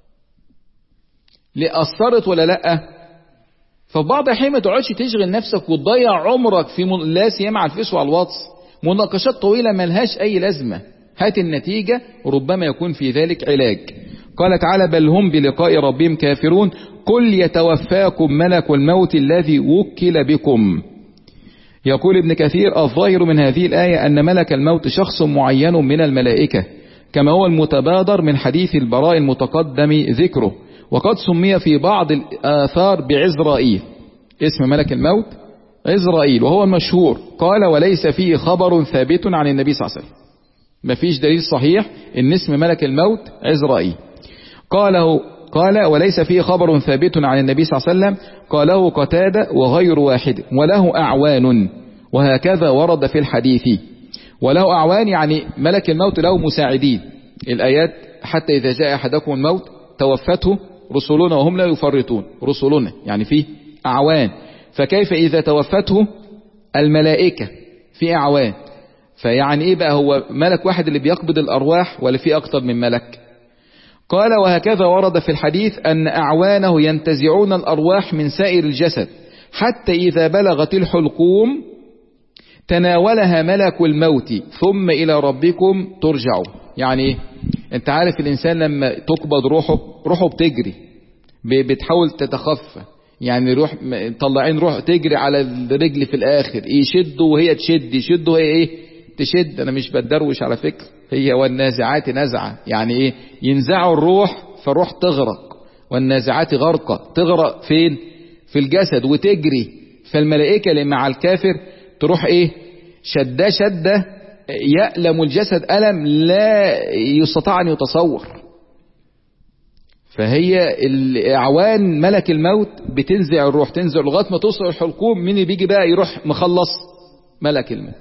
لأثرت ولا لأ؟ ففي بعض الأحيان ما تقعدش تشغل نفسك وتضيع عمرك في من... لا سيما على الفيس وعلى الواتس مناقشات طويلة ملهاش أي لازمة. هات النتيجة وربما يكون في ذلك علاج. قال تعالى بل هم بلقاء ربهم كافرون قل يتوفاكم ملك الموت الذي وكل بكم. يقول ابن كثير الظاهر من هذه الآية أن ملك الموت شخص معين من الملائكة كما هو المتبادر من حديث البراء المتقدم ذكره، وقد سمي في بعض الآثار بعزرائيل. اسم ملك الموت عزرائيل وهو المشهور. قال وليس فيه خبر ثابت عن النبي صلى الله عليه وسلم، ما فيش دليل صحيح ان اسم ملك الموت عزرائيل. قاله قال وليس فيه خبر ثابت عن النبي صلى الله عليه وسلم، قاله قتادة وغير واحد، وله أعوان وهكذا ورد في الحديث. وله أعوان يعني ملك الموت له مساعدين. الآيات حتى إذا جاء أحدكم الموت توفته رسلنا وهم لا يفرطون، رسلنا يعني فيه أعوان، فكيف إذا توفته الملائكة في أعوان؟ فيعني إيه بقى، هو ملك واحد اللي بيقبض الأرواح ولا في أكتر من ملك؟ قال وهكذا ورد في الحديث أن أعوانه ينتزعون الأرواح من سائر الجسد حتى إذا بلغت الحلقوم تناولها ملك الموت ثم إلى ربكم ترجعوا. يعني إيه؟ أنت عارف الإنسان لما تقبض روحه روحه بتجري بتحاول تتخفى، يعني روح طلعين روح تجري على الرجل في الآخر، يشده وهي تشد، يشده وهي إيه تشد. أنا مش بدروش على فكرة، هي والنازعات نزعة، يعني إيه ينزعوا الروح فالروح تغرق، والنازعات غرقة تغرق فين في الجسد وتجري. فالملائكة اللي مع الكافر تروح إيه شدة شدة يألم الجسد ألم لا يستطيع أن يتصور. فهي الأعوان ملك الموت بتنزع الروح، تنزع لغاية ما توصل الحلقوم، مين اللي بيجي بقى يروح مخلص ملك الموت.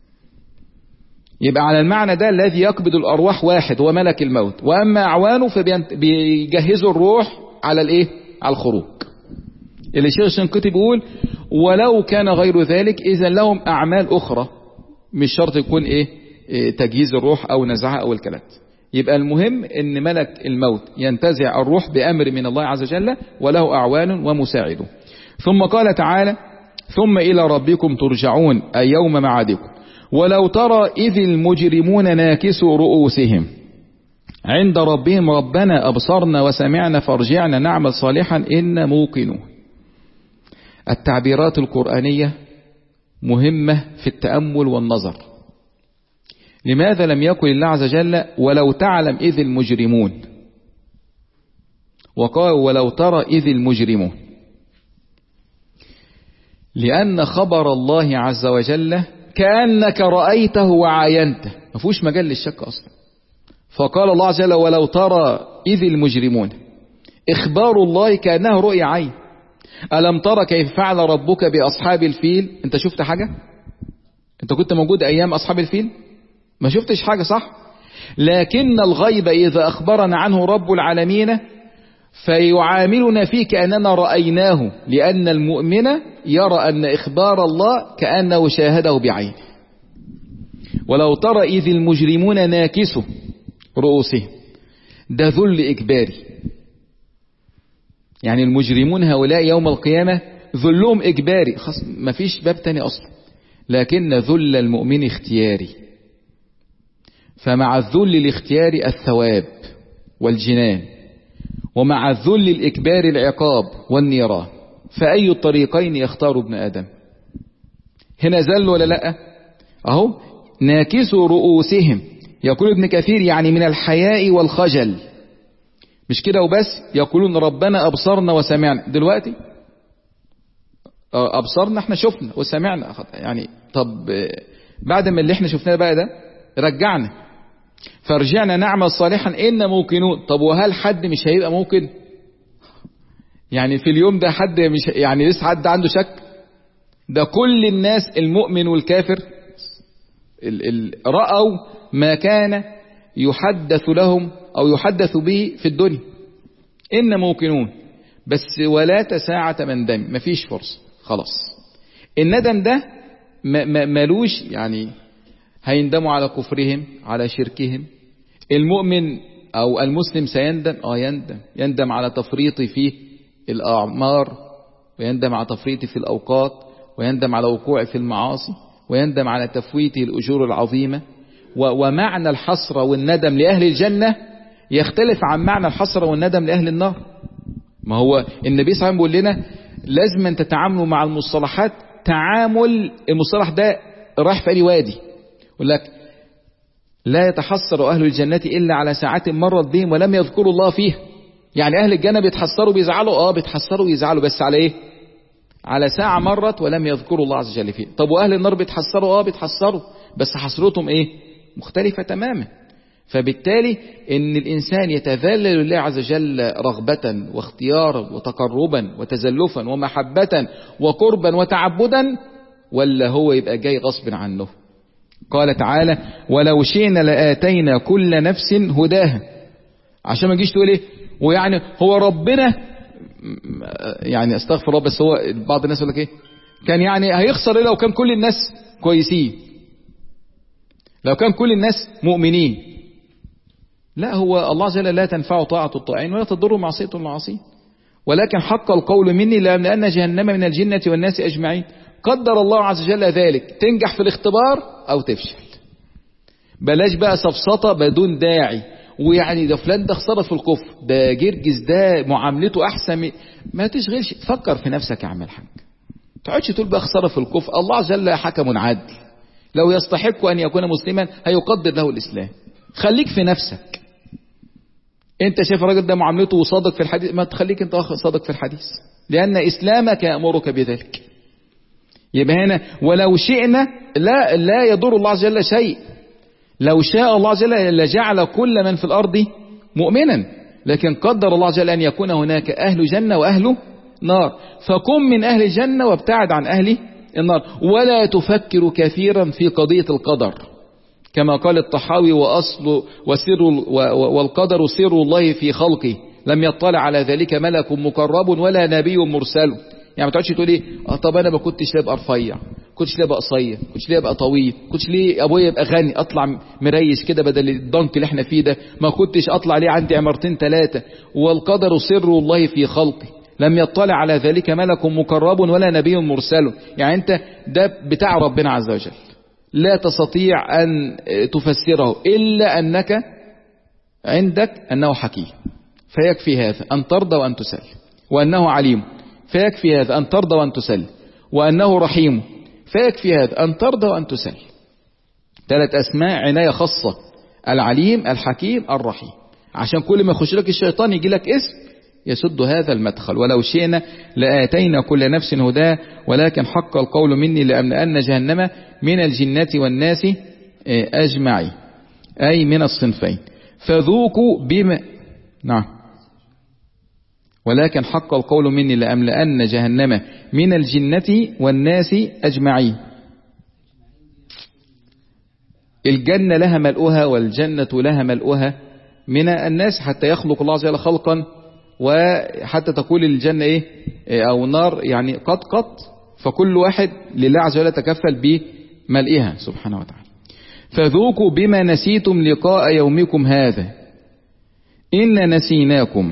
يبقى على المعنى ده الذي يقبض الأرواح واحد هو ملك الموت، وأما أعوانه فبيجهزوا الروح على الإيه على الخروج. اللي الشيخ الشنقيطي بيقول ولو كان غير ذلك إذا لهم أعمال أخرى، مش شرط يكون إيه, إيه تجهيز الروح أو نزعها أو الكلام. يبقى المهم ان ملك الموت ينتزع الروح بأمر من الله عز وجل وله أعوان ومساعده. ثم قال تعالى ثم إلى ربكم ترجعون أي يوم معادكم. ولو ترى إذ المجرمون ناكسوا رؤوسهم عند ربهم ربنا أبصرنا وسمعنا فارجعنا نعمل صالحا إنا موقنون. التعبيرات القرآنية مهمة في التأمل والنظر. لماذا لم يقل الله عز وجل ولو تعلم إذ المجرمون، وقال ولو ترى إذ المجرمون؟ لأن خبر الله عز وجل كأنك رأيته وعاينته، ما فيهوش مجال للشك أصلا. فقال الله عز وجل ولو ترى إذ المجرمون، إخبار الله كأنه رؤيا عين. ألم ترى كيف فعل ربك بأصحاب الفيل؟ أنت شفت حاجة؟ أنت كنت موجود أيام أصحاب الفيل؟ ما شفتش حاجة صح؟ لكن الغيب إذا أخبرنا عنه رب العالمين فيعاملنا فيه كأننا رأيناه، لأن المؤمن يرى أن إخبار الله كأنه شاهده بعينه. ولو ترى إذ المجرمون ناكسوا رؤوسهم، ده ذل إجباري. يعني المجرمون هؤلاء يوم القيامة ذلهم إجباري، ما فيش باب تاني أصلا، لكن ذل المؤمن اختياري. فمع الذل الاختيار الثواب والجنان، ومع الذل الإكبار العقاب والنيران، فأي الطريقين يختار ابن آدم؟ هنا ذل ولا لا؟ أهو ناكسوا رؤوسهم، يقول ابن كثير يعني من الحياء والخجل. مش كده وبس، يقولون ربنا أبصرنا وسمعنا. دلوقتي أبصرنا، احنا شفنا وسمعنا، يعني طب بعد ما اللي احنا شفناه بقى ده رجعنا فرجعنا نعمل صالحا إن موقنون. طب وهل حد مش هيبقى موقن؟ يعني في اليوم ده حد مش يعني لسه حد عنده شك؟ ده كل الناس المؤمن والكافر ال ال رأوا ما كان يحدث لهم أو يحدث به في الدنيا. إن موقنون، بس ولا تساعة من دم، مفيش فرصة خلاص. الندم ده ملوش، يعني هيندموا على كفرهم على شركهم. المؤمن أو المسلم سيندم، آه يندم يندم على تفريطه في الأعمار، ويندم على تفريطه في الأوقات، ويندم على وقوعه في المعاصي، ويندم على تفويته الأجور العظيمة. ومعنى الحسرة والندم لأهل الجنة يختلف عن معنى الحسرة والندم لأهل النار. ما هو النبي صلى الله عليه وسلم بيقول لنا لازم أن تتعاملوا مع المصطلحات تعامل المصطلح ده راح في أي وادي. يقول لك لا يتحسر أهل الجنة إلا على ساعات مرت بهم ولم يذكروا الله فيها. يعني أهل الجنة بيتحسروا بيزعلوا، آه بيتحسروا ويزعلوا، بس على إيه؟ على ساعة مرت ولم يذكروا الله عز وجل فيها. طب وأهل النار بيتحسروا، آه بيتحسروا، بس حسرتهم إيه؟ مختلفة تماما. فبالتالي إن الإنسان يتذلل لله عز وجل رغبة واختيارا وتقربا وتزلفا ومحبة وقربا وتعبدا، ولا هو يبقى جاي غصب عنه؟ قال تعالى ولو شئنا لآتينا كل نفس هداها. عشان ما تجيش تقول ايه ويعني هو ربنا، يعني استغفر الله، بس هو بعض الناس يقول لك ايه كان يعني هيخسر ايه لو كان كل الناس كويسين، لو كان كل الناس مؤمنين. لا، هو الله عز وجل لا تنفع طاعة الطائعين ولا تضر معصية المعاصين، ولكن حق القول مني لأن جهنم من الجنة والناس أجمعين. قدر الله عز وجل ذلك، تنجح في الاختبار أو تفشل. بلاش بقى سفسطة بدون داعي، ويعني ده فلان ده خسارة في الكفر، ده جرجس ده معاملته أحسن. ما تشغلش، فكر في نفسك يا عم الحاج، تقعدش تقول بقى خسارة في الكفر. الله عز وجل حكم عادل، لو يستحق أن يكون مسلما هيقدر له الإسلام. خليك في نفسك. انت شايف الراجل ده معاملته صادق في الحديث، ما تخليك انت صادق في الحديث، لأن إسلامك يأمرك بذلك. يبقى هنا ولو شئنا، لا لا يضر الله عز وجل شيء. لو شاء الله عز وجل لجعل كل من في الأرض مؤمنا، لكن قدر الله عز وجل أن يكون هناك أهل جنة وأهل نار، فكن من أهل الجنة وابتعد عن أهل النار. ولا تفكر كثيرا في قضية القدر، كما قال الطحاوي وأصل وسر والقدر سر الله في خلقه، لم يطلع على ذلك ملك مقرب ولا نبي مرسل. يعني ما تقعدش تقول ايه اه طب انا ما كنتش ليه ابقى رفيع، كنتش ليه ابقى قصير، كنتش ليه ابقى طويل، كنتش ليه ابويا يبقى غني اطلع مريش كده بدل الضنك اللي احنا فيه ده، ما كنتش اطلع ليه عندي عمارتين ثلاثه. والقدر سر الله في خلقه، لم يطلع على ذلك ملك مقرب ولا نبي مرسل. يعني انت ده بتاع ربنا عز وجل، لا تستطيع ان تفسره الا انك عندك انه حكيم، فيكفي هذا ان ترضى وان تسل، وانه عليم، فيكفي هذا أن ترضى وأن تسل، وأنه رحيم، فيكفي هذا أن ترضى وأن تسل. ثلاث أسماء عناية خاصة: العليم، الحكيم، الرحيم. عشان كل ما يخش لك الشيطان يجي لك اسم يسد هذا المدخل. ولو شئنا لآتينا كل نفس هداه ولكن حق القول مني لأملأن جهنم من الجنة والناس أجمعين، أي من الصنفين. فذوقوا بما نعم ولكن حق القول مني لأملأن جهنم من الجنة والناس أجمعين. الجنة لها ملؤها والجنة لها ملؤها من الناس، حتى يخلق الله عز وجل خلقا وحتى تقول الجنة إيه أو النار يعني قد قد، فكل واحد لله عز وجل تكفل بملئها سبحانه وتعالى. فذوقوا بما نسيتم لقاء يومكم هذا إن نسيناكم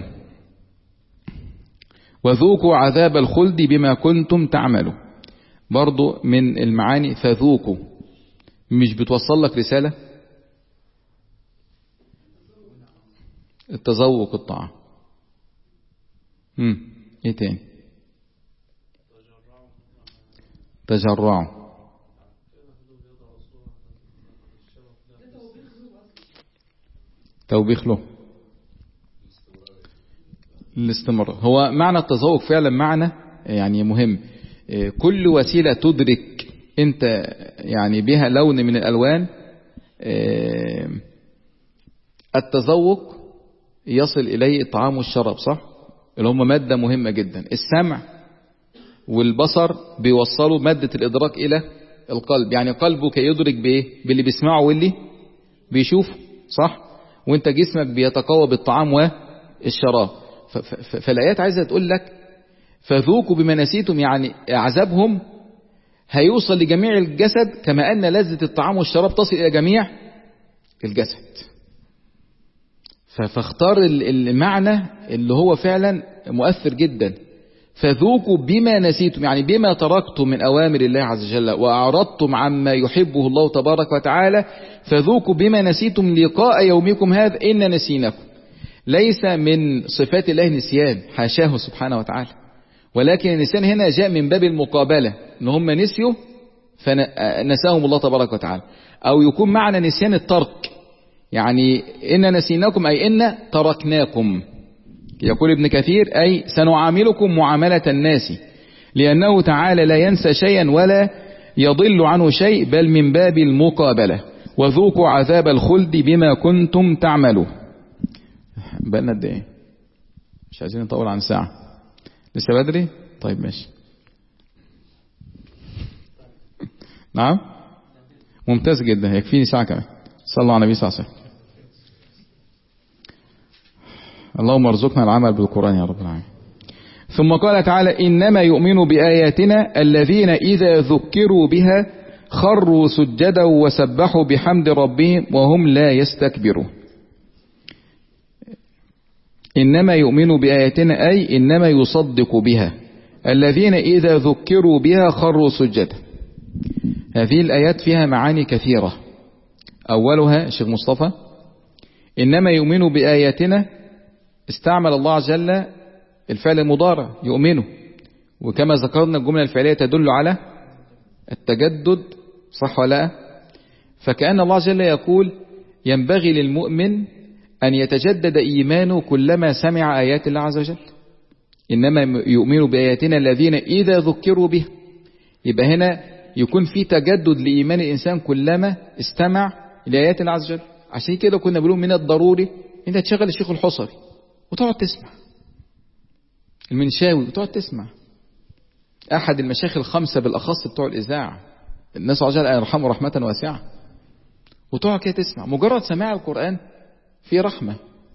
وذوقوا عذاب الخلد بما كنتم تعملوا. برضو من المعاني فذوقوا، مش بتوصل لك رسالة؟ التذوق الطعام. امم ايه تاني؟ تجرعوا. توبيخ له. الاستمرار. هو معنى التذوق فعلا معنى يعني مهم. كل وسيلة تدرك انت يعني بها لون من الالوان، التذوق يصل اليه الطعام والشراب، صح؟ اللي هم مادة مهمة جدا. السمع والبصر بيوصلوا مادة الادراك الى القلب، يعني قلبك يدرك بايه؟ باللي بيسمعه واللي بيشوفه، صح؟ وانت جسمك بيتقوى بالطعام والشراب. فالايات عايزة تقول لك فذوقوا بما نسيتم، يعني عذابهم هيوصل لجميع الجسد كما ان لذة الطعام والشراب تصل الى جميع الجسد. فاختار المعنى اللي هو فعلا مؤثر جدا. فذوقوا بما نسيتم، يعني بما تركتم من أوامر الله عز وجل وأعرضتم عما يحبه الله تبارك وتعالى. فذوقوا بما نسيتم لقاء يومكم هذا إن نسيناكم. ليس من صفات الله نسيان، حاشاه سبحانه وتعالى، ولكن النسيان هنا جاء من باب المقابلة، ان هم نسيوا فنساهم الله تبارك وتعالى. او يكون معنى نسيان الترك، يعني إن نسيناكم أي إن تركناكم. يقول ابن كثير أي سنعاملكم معاملة الناس، لأنه تعالى لا ينسى شيئا ولا يضل عنه شيء، بل من باب المقابلة. وذوقوا عذاب الخلد بما كنتم تعملوا. بقالنا قد ايه؟ مش عايزين نطول عن ساعة، لسه بدري؟ طيب ماشي. نعم ممتاز جدا، يكفيني ساعة كمان. صلوا على النبي صلى الله عليه وسلم. اللهم ارزقنا العمل بالقرآن يا رب العالمين. ثم قال تعالى إنما يؤمن بآياتنا الذين إذا ذكروا بها خروا سجدا وسبحوا بحمد ربهم وهم لا يستكبرون. إنما يؤمن بآياتنا أي إنما يصدق بها الذين إذا ذكروا بها خروا سجدا. هذه الآيات فيها معاني كثيرة. أولها الشيخ مصطفى إنما يؤمن بآياتنا، استعمل الله عز وجل الفعل المضارع يؤمنه، وكما ذكرنا الجملة الفعلية تدل على التجدد، صح ولا؟ فكأن الله عز وجل يقول ينبغي للمؤمن أن يتجدد إيمانه كلما سمع آيات الله عز وجل. إنما يؤمن بآياتنا الذين إذا ذكروا بها. يبقى هنا يكون في تجدد لإيمان الإنسان كلما استمع لآيات الله عز وجل. عشان كده كنا بنقول من الضروري أنت تشغل الشيخ الحصري وتقعد تسمع، المنشاوي وتقعد تسمع، أحد المشايخ الخمسة بالأخص بتوع الإذاعة، الناس عز وجل يرحمه رحمة واسعة، وتقعد كده تسمع. مجرد سماع القرآن في رحمة،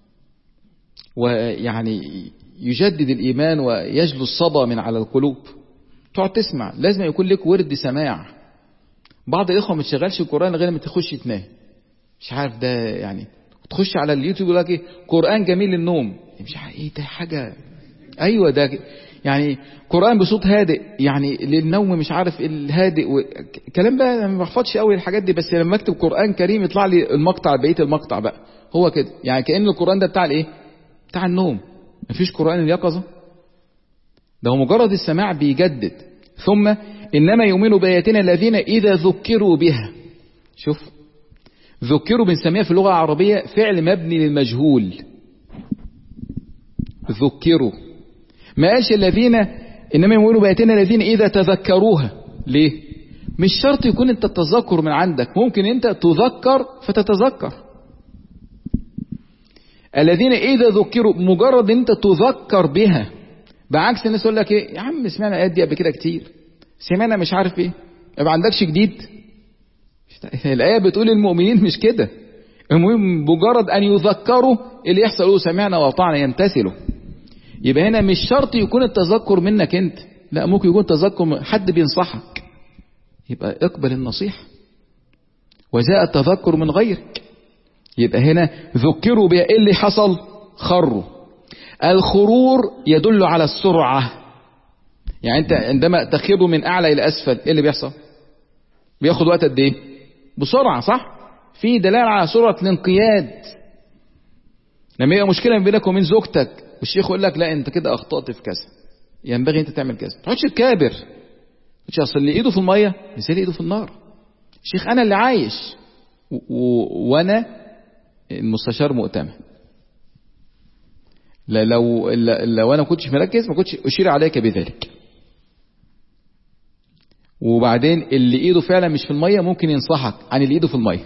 ويعني يجدد الإيمان ويجلو الصدى من على القلوب. تقعد تسمع، لازم يكون لك ورد سماع. بعض الإخوة ما تشغلش القرآن غير ما تخش تنام، مش عارف ده يعني، تخش على اليوتيوب يقول لك ايه قرآن جميل للنوم، مش عارف ايه ده حاجة، ايوه ده يعني قرآن بصوت هادئ يعني للنوم، مش عارف الهادئ كلام بقى. انا ما بحفظش قوي الحاجات دي، بس لما اكتب قرآن كريم يطلع لي المقطع بقية المقطع بقى هو كده، يعني كأن القرآن ده بتاع الايه، بتاع النوم. مفيش قرآن اليقظة، ده هو مجرد السماع بيجدد. ثم إنما يؤمن بآياتنا الذين إذا ذكروا بها. شوف ذكروا بنسميها في اللغة العربية فعل مبني للمجهول. ذكروا، ما قالش الذين إنما يؤمنوا بآياتنا الذين إذا تذكروها. ليه؟ مش شرط يكون انت التذكر من عندك، ممكن انت تذكر فتتذكر. الذين إذا ذكروا مجرد انت تذكر بها، بعكس الناس يقول لك ايه يا عم سمعنا الآيات دي قبل كده كتير، سمعنا مش عارف ايه، ما عندكش جديد. الآية بتقول المؤمنين مش كده، المهم مجرد أن يذكروا اللي يحصل له سمعنا وأطعنا يمتثلوا. يبقى هنا مش شرط يكون التذكر منك انت، لا ممكن يكون تذكر حد بينصحك، يبقى اقبل النصيحة. وجاء التذكر من غيرك، يبقى هنا ذكروا بها. ايه اللي حصل؟ خروا. الخرور يدل على السرعة، يعني انت عندما تخر من اعلى الى اسفل ايه اللي بيحصل؟ بياخد وقت قد ايه؟ بسرعة، صح؟ في دلالة على سرعة الانقياد. لما يبقى مشكلة بينك وبين زوجتك والشيخ يقول لك لا انت كده اخطأت في كذا، ينبغي انت تعمل كذا، ما تقعدش تكابر، مش اصل اللي ايده في الميه مش اللي ايده في النار. الشيخ انا اللي عايش و... و... وانا المستشار مؤتمن. لا لو لو انا كنتش مركز ما كنتش اشير عليك بذلك. وبعدين اللي ايده فعلا مش في الميه ممكن ينصحك عن اللي ايده في الميه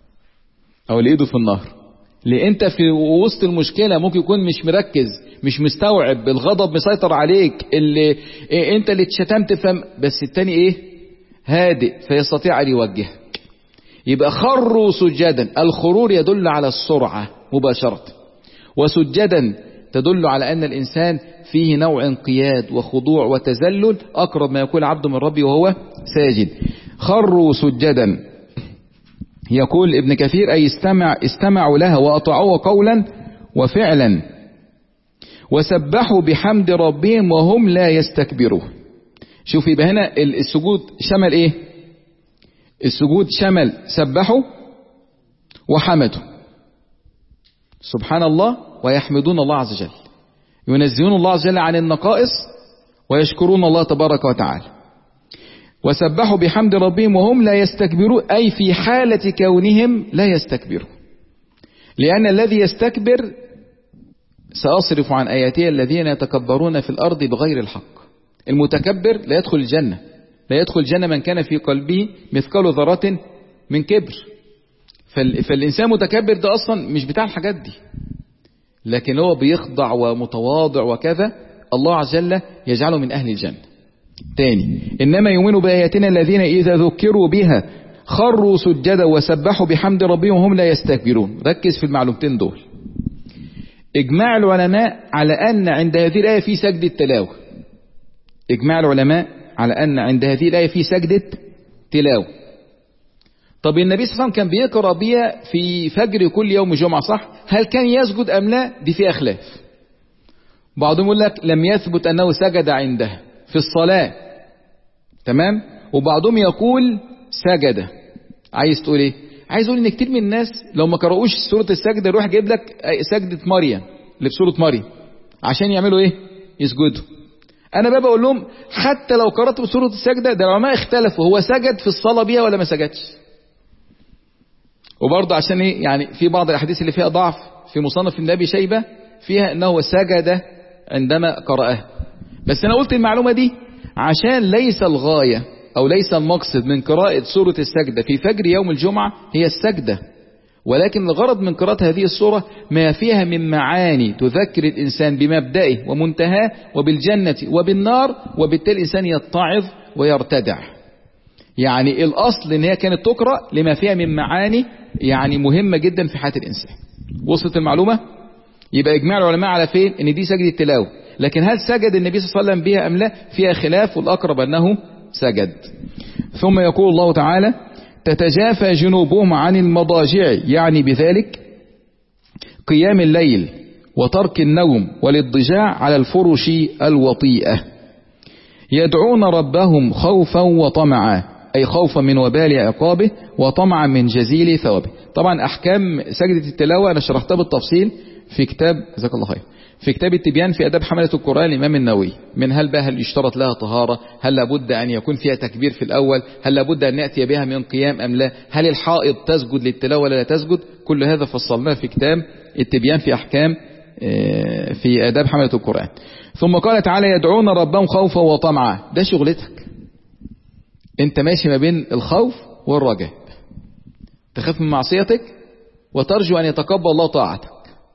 او اللي ايده في النهر، لان انت في وسط المشكله ممكن يكون مش مركز، مش مستوعب، الغضب مسيطر عليك، اللي إيه انت اللي اتشتمت فم، بس التاني ايه هادئ فيستطيع ان يوجهك. يبقى خروا سجدا، الخرور يدل على السرعه مباشره، وسجدا تدل على ان الانسان فيه نوع انقياد وخضوع وتذلل اقرب ما يكون عبد من ربه وهو ساجد. خروا سجدا، يقول ابن كثير أي استمع استمعوا لها وأطاعوها قولا وفعلا وسبحوا بحمد ربهم وهم لا يستكبرون. شوف يبقى هنا السجود شمل ايه؟ السجود شمل سبحوا وحمدوا سبحان الله ويحمدون الله عز وجل، ينزهون الله عز وجل عن النقائص ويشكرون الله تبارك وتعالى. وسبحوا بحمد ربهم وهم لا يستكبرون، أي في حالة كونهم لا يستكبرون، لأن الذي يستكبر سأصرف عن آياتي الذين يتكبرون في الأرض بغير الحق. المتكبر لا يدخل الجنة، لا يدخل الجنة من كان في قلبه مثقال ذرة من كبر. فالإنسان متكبر ده أصلا مش بتاع الحاجات دي، لكن هو بيخضع ومتواضع وكذا، الله عز وجل يجعله من أهل الجنة. تاني، إنما يؤمن بآياتنا الذين إذا ذكروا بها خروا سجدا وسبحوا بحمد ربهم وهم لا يستكبرون. ركز في المعلومتين دول. إجماع العلماء على أن عند هذه الآية في سجدة تلاوة. إجماع العلماء على أن عند هذه الآية في سجدة تلاوة. طب النبي صلى الله عليه وسلم كان بيقرأ بها في فجر كل يوم جمعة صح؟ هل كان يسجد أم لا؟ دي فيها خلاف. بعضهم يقول لك لم يثبت أنه سجد عندها في الصلاة، تمام؟ وبعضهم يقول سجد. عايز تقول ايه؟ عايز اقول ان كتير من الناس لو ما قرأوش سورة السجدة يروح جايب لك سجدة مريم اللي في سورة مريم عشان يعملوا ايه؟ يسجدوا. انا بقى بقول لهم حتى لو قرأت سورة السجدة ده العلماء اختلفوا هو سجد في الصلاة بيها ولا ما سجدش. وبرضه عشان ايه؟ يعني في بعض الاحاديث اللي فيها ضعف في مصنف ابن ابي شيبة فيها انه سجد عندما قرأها. بس انا قلت المعلومة دي عشان ليس الغاية او ليس المقصد من قراءة سورة السجدة في فجر يوم الجمعة هي السجدة، ولكن الغرض من قراءة هذه السورة ما فيها من معاني تذكر الانسان بمبدئه ومنتهاه وبالجنة وبالنار، وبالتالي الانسان يتعظ ويرتدع. يعني الاصل ان هي كانت تقرأ لما فيها من معاني يعني مهمة جدا في حياة الانسان. وصلت المعلومة؟ يبقى اجماع العلماء على فين؟ ان دي سجدة تلاوة، لكن هل سجد النبي صلى الله عليه وسلم بها أم لا؟ فيها خلاف، والأقرب أنه سجد. ثم يقول الله تعالى تتجافى جنوبهم عن المضاجع، يعني بذلك قيام الليل وترك النوم والاضطجاع على الفرش الوطيئة، يدعون ربهم خوفا وطمعا، أي خوفا من وبال عقابه وطمعا من جزيل ثوابه. طبعا أحكام سجدة التلاوة أنا شرحتها بالتفصيل في كتاب جزاك الله خير في كتاب التبيان في أداب حملة القرآن الإمام النووي، من هل بها هل يشترط لها طهارة، هل لابد أن يكون فيها تكبير في الأول، هل لابد أن نأتي بها من قيام أم لا، هل الحائض تسجد للتلاوة ولا لا تسجد. كل هذا فصلناه في كتاب التبيان في أحكام في أداب حملة القرآن. ثم قال تعالى يدعون ربهم خوفا وطمعا. ده شغلتك انت ماشي ما بين الخوف والرجاء، تخاف من معصيتك وترجو أن يتقبل الله طاعتك.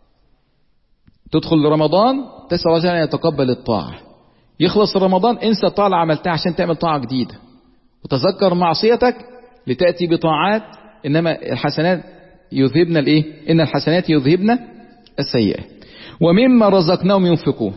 تدخل رمضان تسأل الله أن يتقبل الطاعة، يخلص رمضان انسى الطاعة اللي عملتها عشان تعمل طاعة جديدة، وتذكر معصيتك لتأتي بطاعات. إنما الحسنات يذهبن الإيه؟ إن الحسنات يذهبن السيئات. ومما رزقناهم ينفقون.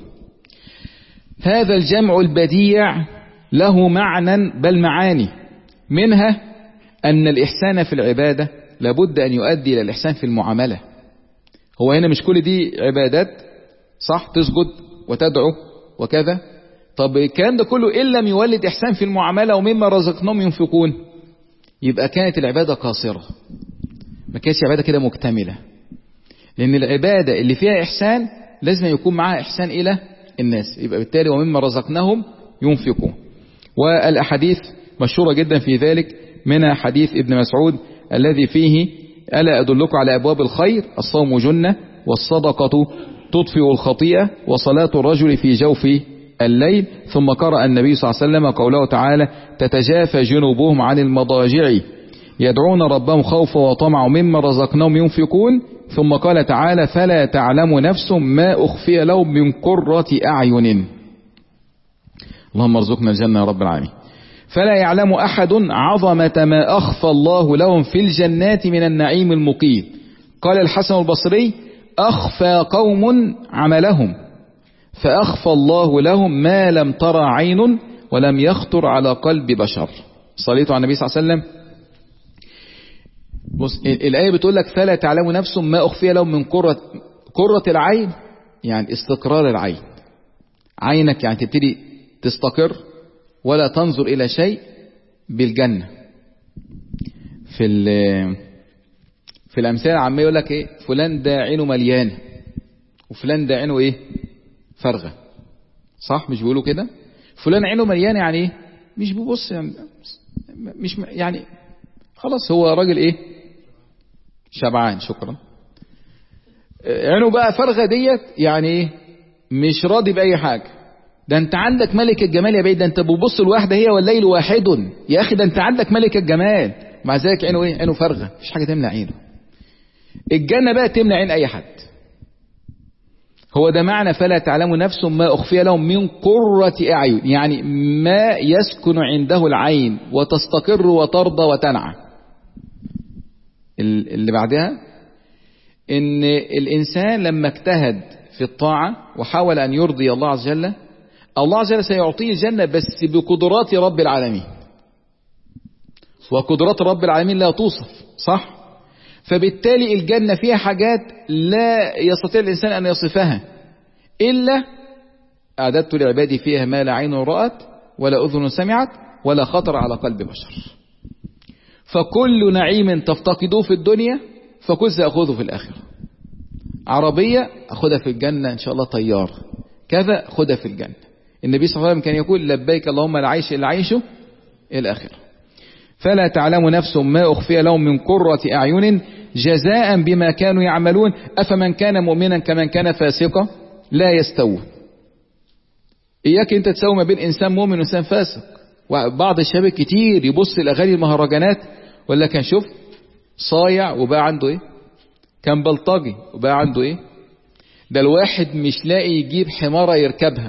هذا الجمع البديع له معنى بل معاني، منها أن الإحسان في العبادة لابد أن يؤدي إلى الإحسان في المعاملة. هو هنا مش كل دي عبادات صح؟ تسجد وتدعو وكذا. طب الكلام ده كله إن لم يولد إحسان في المعاملة ومما رزقناهم ينفقون، يبقى كانت العبادة قاصرة، ما كانتش عبادة كده مكتملة. لأن العبادة اللي فيها إحسان لازم يكون معها إحسان إلى الناس. يبقى بالتالي ومما رزقناهم ينفقون. والأحاديث مشهورة جدا في ذلك، منها حديث ابن مسعود الذي فيه ألا أدلكم على أبواب الخير؟ الصوم جنة، والصدقة تطفئ الخطيئة، وصلاة الرجل في جوف الليل. ثم قرأ النبي صلى الله عليه وسلم قوله تعالى تتجافى جنوبهم عن المضاجع يدعون ربهم خوفا وطمعا مما رزقناهم ينفقون. ثم قال تعالى فلا تعلم نفس ما أخفي لهم من قرة أعين. اللهم ارزقنا الجنة يا رب العالمين. فلا يعلم أحد عظمة ما أخفى الله لهم في الجنات من النعيم المقيم. قال الحسن البصري أخفى قوم عملهم فأخفى الله لهم ما لم ترى عين ولم يخطر على قلب بشر. صليت على النبي صلى الله عليه وسلم. بص الآية بتقول لك فلا تعلم نفس ما أخفي لهم من قرة. قرة العين يعني استقرار العين، عينك يعني تبتدي تستقر ولا تنظر إلى شيء بالجنة. في في الأمثال العامية يقول لك إيه فلان ده عينه مليانة وفلان ده عينه إيه فارغة، صح؟ مش بيقولوا كده؟ فلان عينه مليانة يعني إيه؟ مش بيبص يعني، مش يعني خلاص هو راجل إيه شبعان، شكرا. عينه بقى فارغة ديت يعني إيه مش راضي بأي حاجة. ده انت عندك ملك الجمال يا بيه، ده انت بتبص الواحدة هي والليل واحد يا اخي، ده انت عندك ملك الجمال، مع ذلك عينه ايه عينه فارغة، مفيش حاجة تمنع عينه. الجنة بقى تمنع عين اي حد. هو ده معنى فلا تعلم نفس ما اخفي لهم من قرة اعين، يعني ما يسكن عنده العين وتستقر وترضى وتنعى. اللي بعدها ان الانسان لما اجتهد في الطاعة وحاول ان يرضي الله عز وجل، الله عز وجل سيعطيه الجنة بس بقدرات رب العالمين، وقدرات رب العالمين لا توصف، صح؟ فبالتالي الجنة فيها حاجات لا يستطيع الإنسان أن يصفها إلا أعددت لعبادي فيها ما لا عين رأت ولا أذن سمعت ولا خطر على قلب بشر. فكل نعيم تفتقدوه في الدنيا فكل سأخذه في الآخرة. عربية أخذها في الجنة إن شاء الله، طيار كذا أخذها في الجنة. النبي صلى الله عليه وسلم كان يقول لبيك اللهم لا عيش إلا عيشه إلى آخره. فلا تعلم نفس ما أخفي لهم من قرة أعين جزاء بما كانوا يعملون أفمن كان مؤمنا كمن كان فاسقا لا يستوون. إياك أنت تسوي ما بين إنسان مؤمن وإنسان فاسق. وبعض الشباب كتير يبص الأغاني المهرجانات ولا كان شوف صايع وبقى عنده إيه، كان بلطجي وبقى عنده إيه. ده الواحد مش لاقي يجيب حمارة يركبها،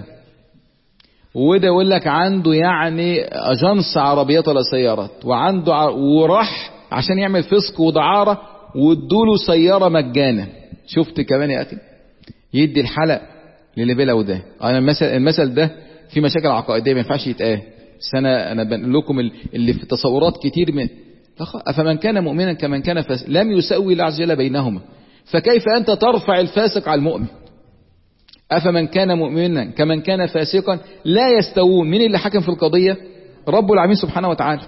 وده يقول لك عنده يعني اجنس عربيات ولا سيارات، وعنده ع... وراح عشان يعمل فسق ودعارة وادوله سيارة مجانا. شفت كمان يا اخي يدي الحلق للي بلا وده. انا المثل المثل ده في مشاكل عقائدية ما ينفعش يتقال، بس انا انا بنقول لكم اللي في تصورات كتير من افمن كان مؤمنا كمن كان فاسق لم يسوي الله عز وجل بينهما، فكيف انت ترفع الفاسق على المؤمن؟ أفمن كان مؤمنا كمن كان فاسقا لا يستوون. مين اللي حكم في القضية؟ رب العالمين سبحانه وتعالى.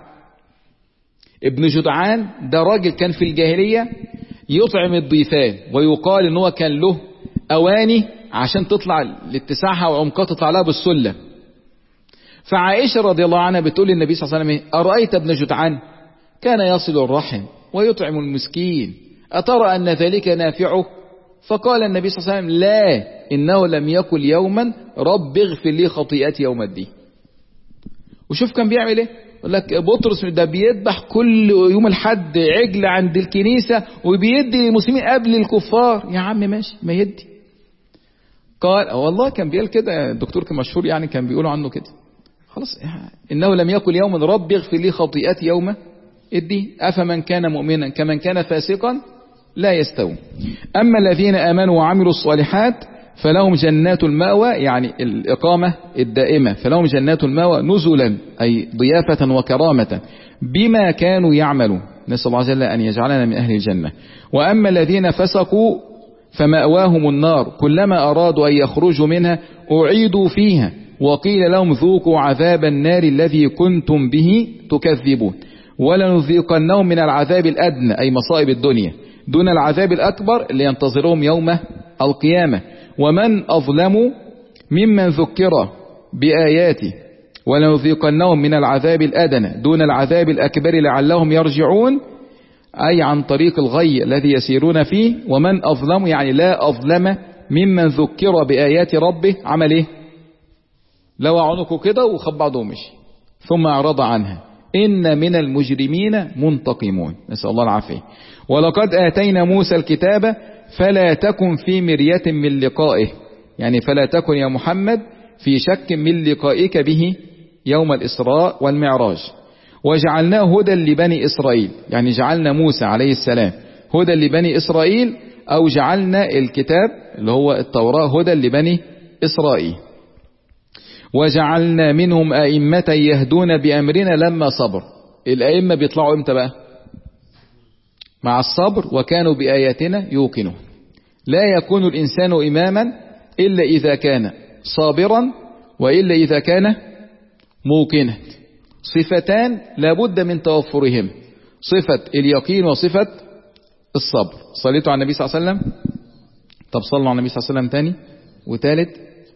ابن جدعان ده راجل كان في الجاهلية يطعم الضيفان، ويقال ان هو كان له أواني عشان تطلع لاتساعها وعمقها تطلع لها بالسلة. فعائشة رضي الله عنها بتقول للنبي صلى الله عليه وسلم أرأيت ابن جدعان كان يصل الرحم ويطعم المسكين أترى أن ذلك نافعه؟ فقال النبي صلى الله عليه وسلم لا إنه لم يقل يوما رب اغفر لي خطيئتي يوم الدين. وشوف كان بيعمل ايه، يقول لك بطرس ده بيذبح كل يوم الحد عجل عند الكنيسة وبيدي للمسلمين قبل الكفار. يا عم ماشي ما يدي. قال والله كان بيقول كده، الدكتور كان مشهور يعني كان بيقولوا عنه كده. خلاص إنه لم يقل يوما رب اغفر لي خطيئتي يوم الدين أفمن كان مؤمنا كمن كان فاسقا لا يستوون. أما الذين آمنوا وعملوا الصالحات فلهم جنات المأوى، يعني الإقامة الدائمة، فلهم جنات المأوى نزلا أي ضيافة وكرامة بما كانوا يعملون. نسأل الله عز وجل أن يجعلنا من أهل الجنة. وأما الذين فسقوا فمأواهم النار كلما أرادوا أن يخرجوا منها أعيدوا فيها وقيل لهم ذوقوا عذاب النار الذي كنتم به تكذبون. ولنذيقنهم من العذاب الأدنى أي مصائب الدنيا دون العذاب الأكبر اللي ينتظرهم يوم القيامة. ومن أظلم ممن ذكر بآياته ولنذيقنهم من العذاب الأدنى دون العذاب الأكبر لعلهم يرجعون أي عن طريق الغي الذي يسيرون فيه. ومن أظلم يعني لا أظلم ممن ذكر بآيات ربه عمل إيه؟ لو عنقه كده وخب بعضه ومشي ثم أعرض عنها إن من المجرمين منتقمون نسأل الله العافية. ولقد آتينا موسى الكتاب فلا تكن في مرية من لقائه يعني فلا تكن يا محمد في شك من لقائك به يوم الإسراء والمعراج. وجعلناه هدى لبني إسرائيل يعني جعلنا موسى عليه السلام هدى لبني إسرائيل أو جعلنا الكتاب اللي هو التوراة هدى لبني إسرائيل. وجعلنا منهم أئمة يهدون بأمرنا لما صبر. الأئمة بيطلعوا امتى بقى؟ مع الصبر وكانوا بآياتنا يوقنون. لا يكون الإنسان إماما إلا إذا كان صابرا وإلا إذا كان موقنا. صفتان لابد من توفرهم صفة اليقين وصفة الصبر. صليتوا على النبي صلى الله عليه وسلم. طب صلوا على النبي صلى الله عليه وسلم تاني. وثالث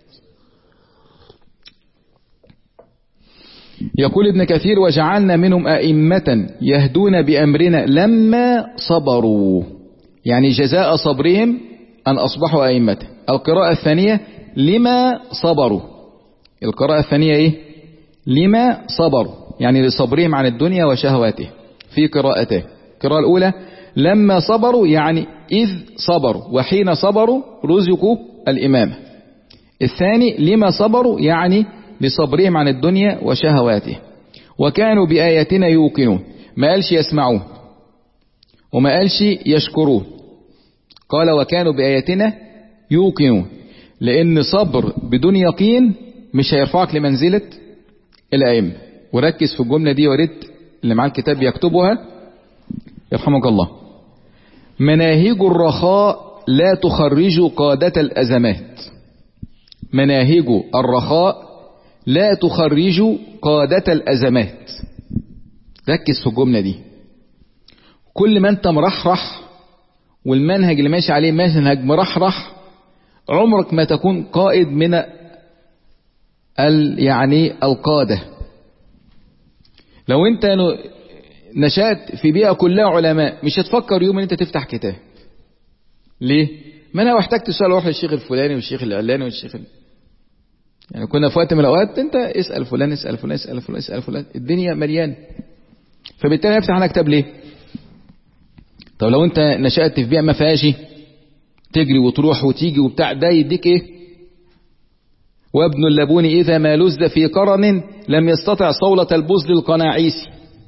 يقول ابن كثير وجعلنا منهم أئمة يهدون بأمرنا لما صبروا يعني جزاء صبرهم أن أصبحوا أئمة. القراءة الثانية لما صبروا. القراءة الثانية إيه؟ لما صبروا يعني لصبرهم عن الدنيا وشهواته في قراءته. القراءة الأولى لما صبروا يعني إذ صبروا وحين صبروا رزقوا الإمامة. الثاني لما صبروا يعني لصبرهم عن الدنيا وشهواته. وكانوا بآياتنا يوقنون. ما قالش يسمعون وما قالش يشكرون قال وكانوا بآياتنا يوقنون لأن صبر بدون يقين مش هيرفعك لمنزلة الأئمة. وركز في الجملة دي وريت اللي معاه الكتاب يكتبها يرحمك الله. مناهج الرخاء لا تخرج قادة الأزمات. مناهج الرخاء لا تخرج قادة الأزمات. ركز في الجملة دي. كل ما انت مرحرح والمنهج اللي ماشي عليه منهج مرحرح عمرك ما تكون قائد من ال يعني القادة. لو انت نشأت في بيئة كلها علماء مش هتفكر يوم ان انت تفتح كتاب. ليه؟ ما انا واحتاج تسأل روح للشيخ الفلاني والشيخ العلاني والشيخ ال... يعني كنا في وقت من الاوقات انت اسأل فلان اسأل فلان اسأل فلان اسأل فلان الدنيا مليانة. فبالتالي افتح على كتاب ليه؟ طب لو انت نشأت في بيئة ما فيهاش تجري وتروح وتيجي وبتاع ده يديك ايه؟ وابن اللبون اذا ما لز في قرن لم يستطع صولة البزل القناعيسي.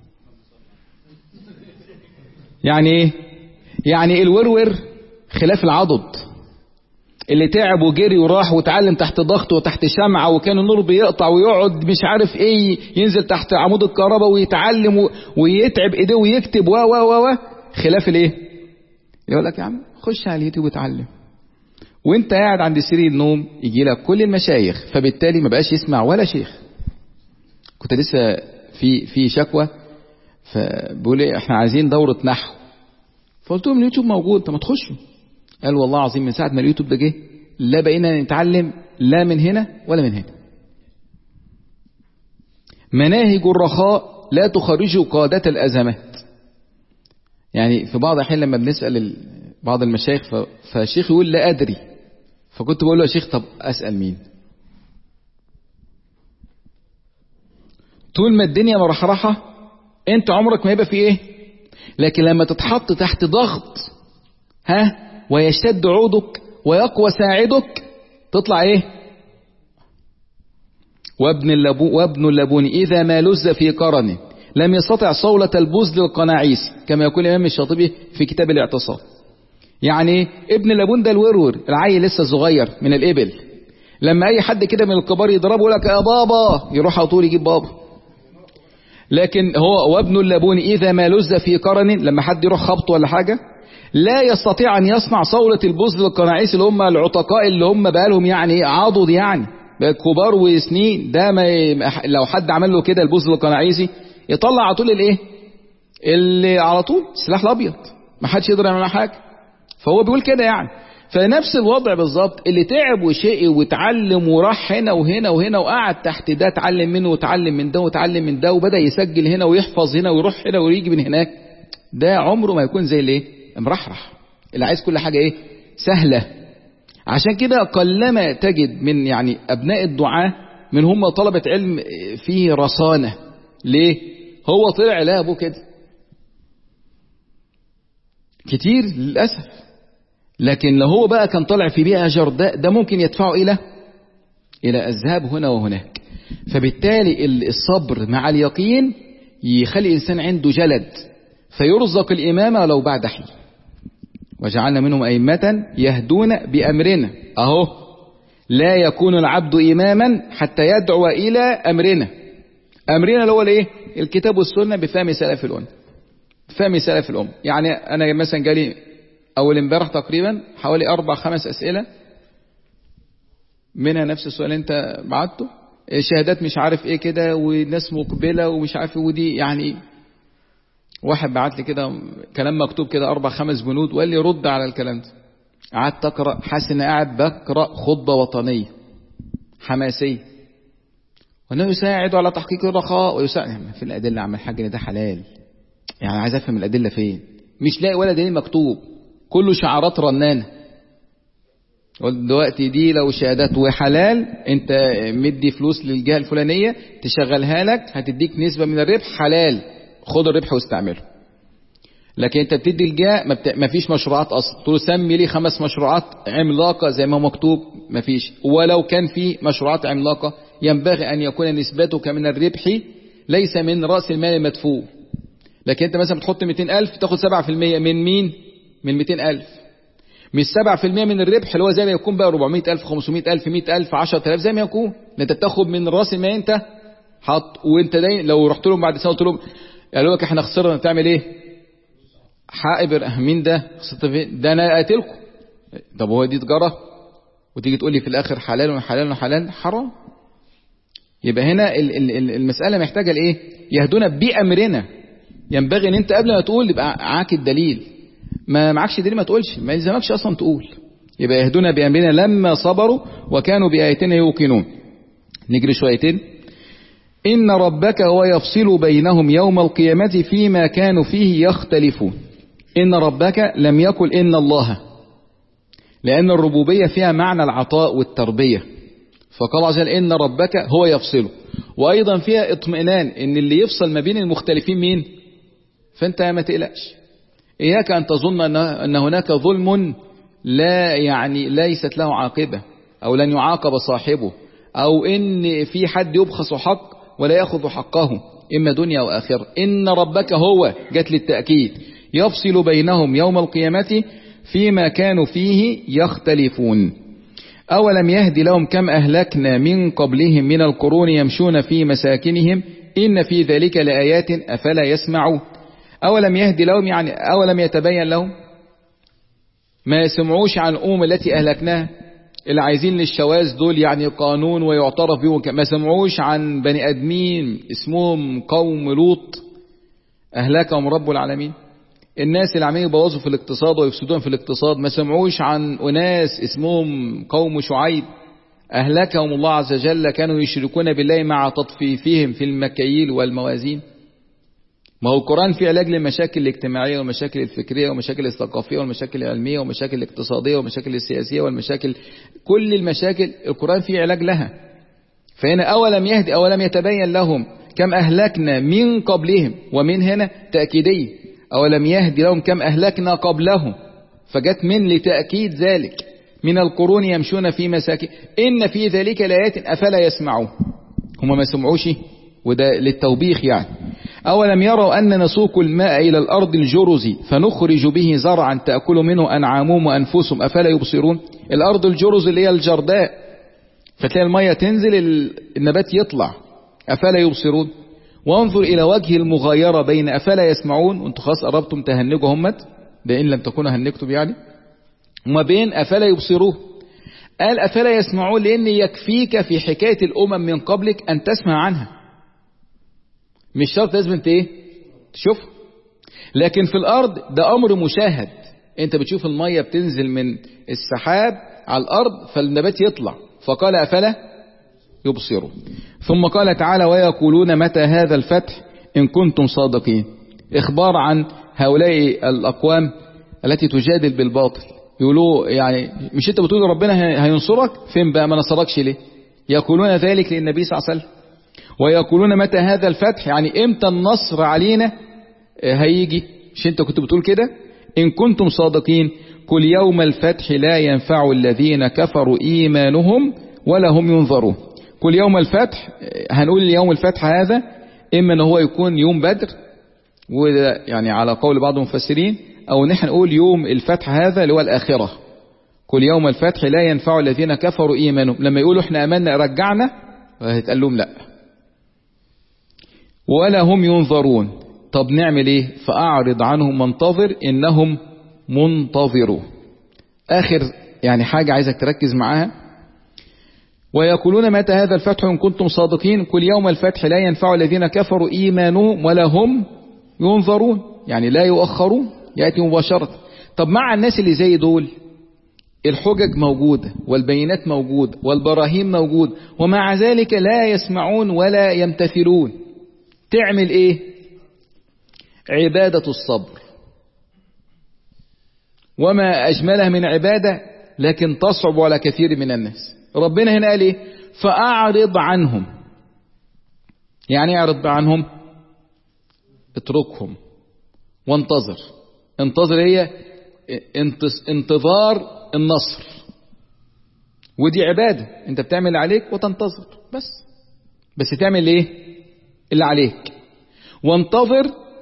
يعني ايه؟ يعني الورور خلاف العضد اللي تعب وجري وراح وتعلم تحت ضغط وتحت شمعة وكان النور بيقطع ويقعد مش عارف ايه ينزل تحت عمود الكهرباء ويتعلم ويتعب ايديه ويكتب و و و خلاف الايه؟ يقول لك يا عم خش على اليوتيوب وتعلم. وانت قاعد عند سرير النوم يجي لك كل المشايخ فبالتالي ما بقاش يسمع ولا شيخ. كنت لسه في في شكوى فبقول ايه احنا عايزين دورة نحو فقلت لهم اليوتيوب موجود طب ما تخشوا. قال والله العظيم من ساعة ما اليوتيوب ده جه لا بقينا نتعلم لا من هنا ولا من هنا. مناهج الرخاء لا تخرج قادة الأزمات. يعني في بعض الأحيان لما بنسأل بعض المشايخ فالشيخ يقول لا أدري فكنت بقول له يا شيخ طب أسأل مين؟ طول ما الدنيا مرحرحة انت عمرك ما يبقى في ايه؟ لكن لما تتحط تحت ضغط ها ويشتد عودك ويقوى ساعدك تطلع ايه؟ وابن اللبون, وابن اللبون إذا ما لز في قرن لم يستطع صولة البزل القناعيس كما يقول الإمام الشاطبي في كتاب الاعتصام. يعني ابن اللبون ده الورور العيل لسه صغير من الإبل لما أي حد كده من الكبار يضربه يقول لك يا بابا يروح على طول يجيب بابا. لكن هو وابن اللبون إذا ما لز في قرن لما حد يروح خبط ولا حاجة لا يستطيع أن يصنع صولة البزل القناعيس اللي هم العتقاء اللي هم بقالهم يعني عضد يعني كبار وسنين. ده ما لو حد عمل له كده البزل القناعيسي يطلع على طول الايه؟ اللي على طول السلاح الابيض ما حدش يقدر يعمل حاجه. فهو بيقول كده يعني. فنفس الوضع بالظبط، اللي تعب وشقي واتعلم وراح هنا وهنا وهنا وقعد تحت ده اتعلم منه واتعلم من ده واتعلم من ده وبدأ يسجل هنا ويحفظ هنا ويروح هنا ويجي من هناك، ده عمره ما يكون زي الايه مرحرح اللي عايز كل حاجة ايه سهلة. عشان كده قلما تجد من يعني ابناء الدعاة من هم طلبة علم فيه رصانة. ليه؟ هو طلع لا ابوه كده كتير للأسف. لكن لو هو بقى كان طالع في بيئة جرداء ده ممكن يدفعه إلى إلى أذهاب هنا وهناك. فبالتالي الصبر مع اليقين يخلي الإنسان عنده جلد فيرزق الإمامة ولو بعد حين. وجعلنا منهم أئمة يهدون بأمرنا. أهو لا يكون العبد إماما حتى يدعو إلى أمرنا. أمرنا اللي هو الإيه؟ الكتاب والسنة بفهم سلف الأمة. بفهم سلف الأمة. يعني أنا مثلا جالي أول امبارح تقريبا حوالي أربع خمس أسئلة منها نفس السؤال أنت بعته، شهادات مش عارف إيه كده وناس مقبلة ومش عارف ودي يعني. واحد بعت لي كده كلام مكتوب كده أربع خمس بنود وقال لي رد على الكلام ده. قعدت أقرأ حاسس إن قاعد بقرأ خطبة وطنية حماسية. وأنه يساعد على تحقيق الرخاء ويساعد في الأدلة. عم الحاج إن ده حلال يعني عايز أفهم الأدلة فين. مش لاقي ولا دليل مكتوب كله شعارات رنانة. دلوقتي دي لو شهادات وحلال انت مدي فلوس للجهة الفلانية تشغلها لك هتديك نسبة من الربح حلال خد الربح واستعمله. لكن انت بتدي الجهة ما, بت... ما فيش مشروعات اصلا تقول سمي لي خمس مشروعات عملاقة زي ما هو مكتوب ما فيش. ولو كان في مشروعات عملاقة ينبغي ان يكون نسبتك من الربح ليس من رأس المال المدفوع. لكن انت مثلا بتحط مئتين ألف تاخد سبعة في المية من مين؟ من مئتين ألف. مش سبعة في المية من الربح اللي هو زي ما يكون بقى أربعمائة ألف خمسمائة ألف مئة ألف عشرة آلاف زي ما يكون. انت بتاخد من راس المال انت حط. وانت داي لو رحت لهم بعد سنه قلت لهم قالوا لك احنا خسرنا تعمل ايه؟ حائبر مين ده؟ خسرت فين؟ ده انا قاتلكم. طب هو دي تجاره؟ وتيجي تقول لي في الاخر حلال وحلال وحلال حرام. يبقى هنا المساله محتاجه لايه؟ يهدونا بامرنا. ينبغي ان انت قبل ما تقول يبقى معاك الدليل. ما معكش دليل ما تقولش ما يلزمكش اصلا تقول. يبقى يهدونا بامرنا لما صبروا وكانوا باياتنا يوقنون. نجري شويتين. ان ربك هو يفصل بينهم يوم القيامه فيما كانوا فيه يختلفون. ان ربك لم يقل ان الله لان الربوبيه فيها معنى العطاء والتربيه. فقال عز وجل ان ربك هو يفصله. وايضا فيها اطمئنان ان اللي يفصل ما بين المختلفين مين؟ فانت ما تقلقش. إياك أن تظن أن هناك ظلم لا يعني ليست له عاقبة أو لن يعاقب صاحبه أو إن في حد يبخس حق ولا يأخذ حقه إما دنيا وآخرة. إن ربك هو جت للتأكيد يفصل بينهم يوم القيامة فيما كانوا فيه يختلفون. أولم يهدي لهم كم أهلكنا من قبلهم من القرون يمشون في مساكنهم إن في ذلك لآيات أفلا يسمعون. أولم يهدي لهم يعني أولم يتبين لهم ما يسمعوش عن الأمم التي أهلكناها اللي عايزين للشواذ دول يعني قانون ويعترف بهم. ما سمعوش عن بني أدمين اسمهم قوم لوط أهلكهم رب العالمين. الناس اللي عمالين يبوظوا في الاقتصاد ويفسدون في الاقتصاد ما سمعوش عن أناس اسمهم قوم شعيب أهلكهم الله عز وجل كانوا يشركون بالله مع تطفيفهم في المكاييل والموازين. ما هو القرآن فيه علاج للمشاكل الاجتماعية والمشاكل الفكرية والمشاكل الثقافية والمشاكل العلمية والمشاكل الاقتصادية والمشاكل السياسية والمشاكل كل المشاكل القرآن فيه علاج لها. فهنا أولم يهدي أولم يتبين لهم كم أهلكنا من قبلهم ومن هنا تأكيدية أولم يهدي لهم كم أهلكنا قبلهم فجت من لتأكيد ذلك من القرون يمشون في مساكن إن في ذلك لآيات أفلا يسمعون. هم ما سمعوش وده للتوبيخ يعني. أولم يروا أن نسوق الماء إلى الأرض الجرز فنخرج به زرعا تأكل منه أنعامهم وأنفسهم أفلا يبصرون. الأرض الجرز اللي هي الجرداء فتلاقي المية تنزل النبات يطلع أفلا يبصرون. وانظر إلى وجه المغايرة بين أفلا يسمعون وانتم خلاص قربتم تهنجوا همت ده إن لم تكونوا هنجتم يعني وما بين أفلا يبصرون. قال أفلا يسمعون لأن يكفيك في حكاية الأمم من قبلك أن تسمع عنها. مش شرط لازم انت ايه تشوف لكن في الأرض ده أمر مشاهد، أنت بتشوف المية بتنزل من السحاب على الأرض فالنبات يطلع. فقال أفلا يبصروا. ثم قال تعالى ويقولون متى هذا الفتح إن كنتم صادقين. إخبار عن هؤلاء الأقوام التي تجادل بالباطل، يقولوا يعني مش أنت بتقول ربنا هينصرك؟ فين بقى ما نصركش ليه؟ يقولون ذلك للنبي صلى الله عليه وسلم. ويقولون متى هذا الفتح، يعني امتى النصر علينا هيجي؟ مش انت كنت بتقول كده؟ ان كنتم صادقين قل يوم الفتح لا ينفع الذين كفروا ايمانهم ولا هم ينظرون. قل يوم الفتح، هنقول يوم الفتح هذا اما ان هو يكون يوم بدر، وده يعني على قول بعض المفسرين، او نحن نقول يوم الفتح هذا اللي هو الاخره. قل يوم الفتح لا ينفع الذين كفروا ايمانهم، لما يقولوا احنا امنا رجعنا هيتقال لهم لا. ولا هم ينظرون. طب نعمل ايه؟ فاعرض عنهم وانتظر انهم منتظرون. اخر يعني حاجة عايزك تركز معاها. ويقولون متى هذا الفتح ان كنتم صادقين قل يوم الفتح لا ينفع الذين كفروا ايمانهم ولا هم ينظرون، يعني لا يؤخرون، يأتي مباشرة. طب مع الناس اللي زي دول الحجج موجودة والبينات موجودة والبراهين موجود، ومع ذلك لا يسمعون ولا يمتثلون. تعمل ايه؟ عبادة الصبر، وما اجملها من عبادة لكن تصعب على كثير من الناس. ربنا هنا قال ايه؟ فاعرض عنهم. يعني اعرض عنهم، اتركهم وانتظر. انتظر هي انتظار النصر، ودي عبادة، انت بتعمل اللي عليك وتنتظر بس. بس تعمل ايه اللي عليك، وانتظر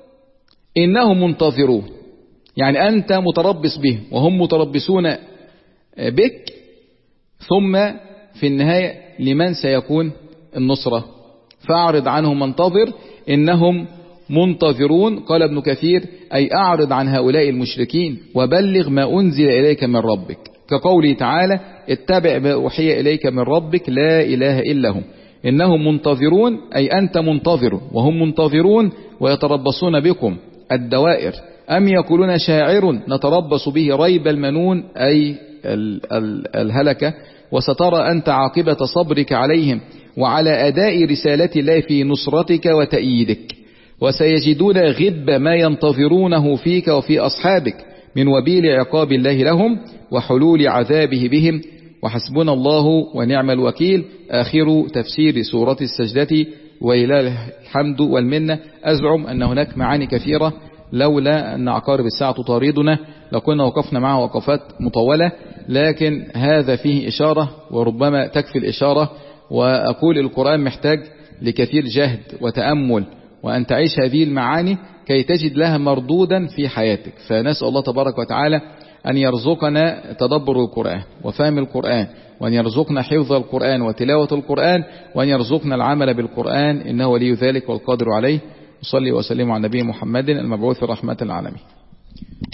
انهم منتظرون، يعني انت متربص بهم وهم متربصون بك، ثم في النهاية لمن سيكون النصرة؟ فاعرض عنهم وانتظر انهم منتظرون. قال ابن كثير أي أعرض عن هؤلاء المشركين وبلغ ما أنزل إليك من ربك، كقوله تعالى اتبع ما أوحي إليك من ربك لا إله إلا هم. إنهم منتظرون أي أنت منتظر وهم منتظرون ويتربصون بكم الدوائر. أم يقولون شاعر نتربص به ريب المنون أي الهلكة، وسترى أنت عاقبة صبرك عليهم وعلى أداء رسالة الله في نصرتك وتأييدك، وسيجدون غب ما ينتظرونه فيك وفي أصحابك من وبيل عقاب الله لهم وحلول عذابه بهم، وحسبنا الله ونعم الوكيل. آخر تفسير سورة السجدة، ولله الحمد والمنة. أزعم أن هناك معاني كثيرة، لولا أن عقارب الساعة تطاردنا لكنا وقفنا معه وقفات مطولة، لكن هذا فيه إشارة وربما تكفي الإشارة. وأقول القرآن محتاج لكثير جهد وتأمل، وأن تعيش هذه المعاني كي تجد لها مردودا في حياتك. فنسأل الله تبارك وتعالى أن يرزقنا تدبر القرآن وفهم القرآن، وأن يرزقنا حفظ القرآن وتلاوة القرآن، وأن يرزقنا العمل بالقرآن، إنه ولي ذلك والقادر عليه. صلي وسلم على نبي محمد المبعوث رحمة العالمين.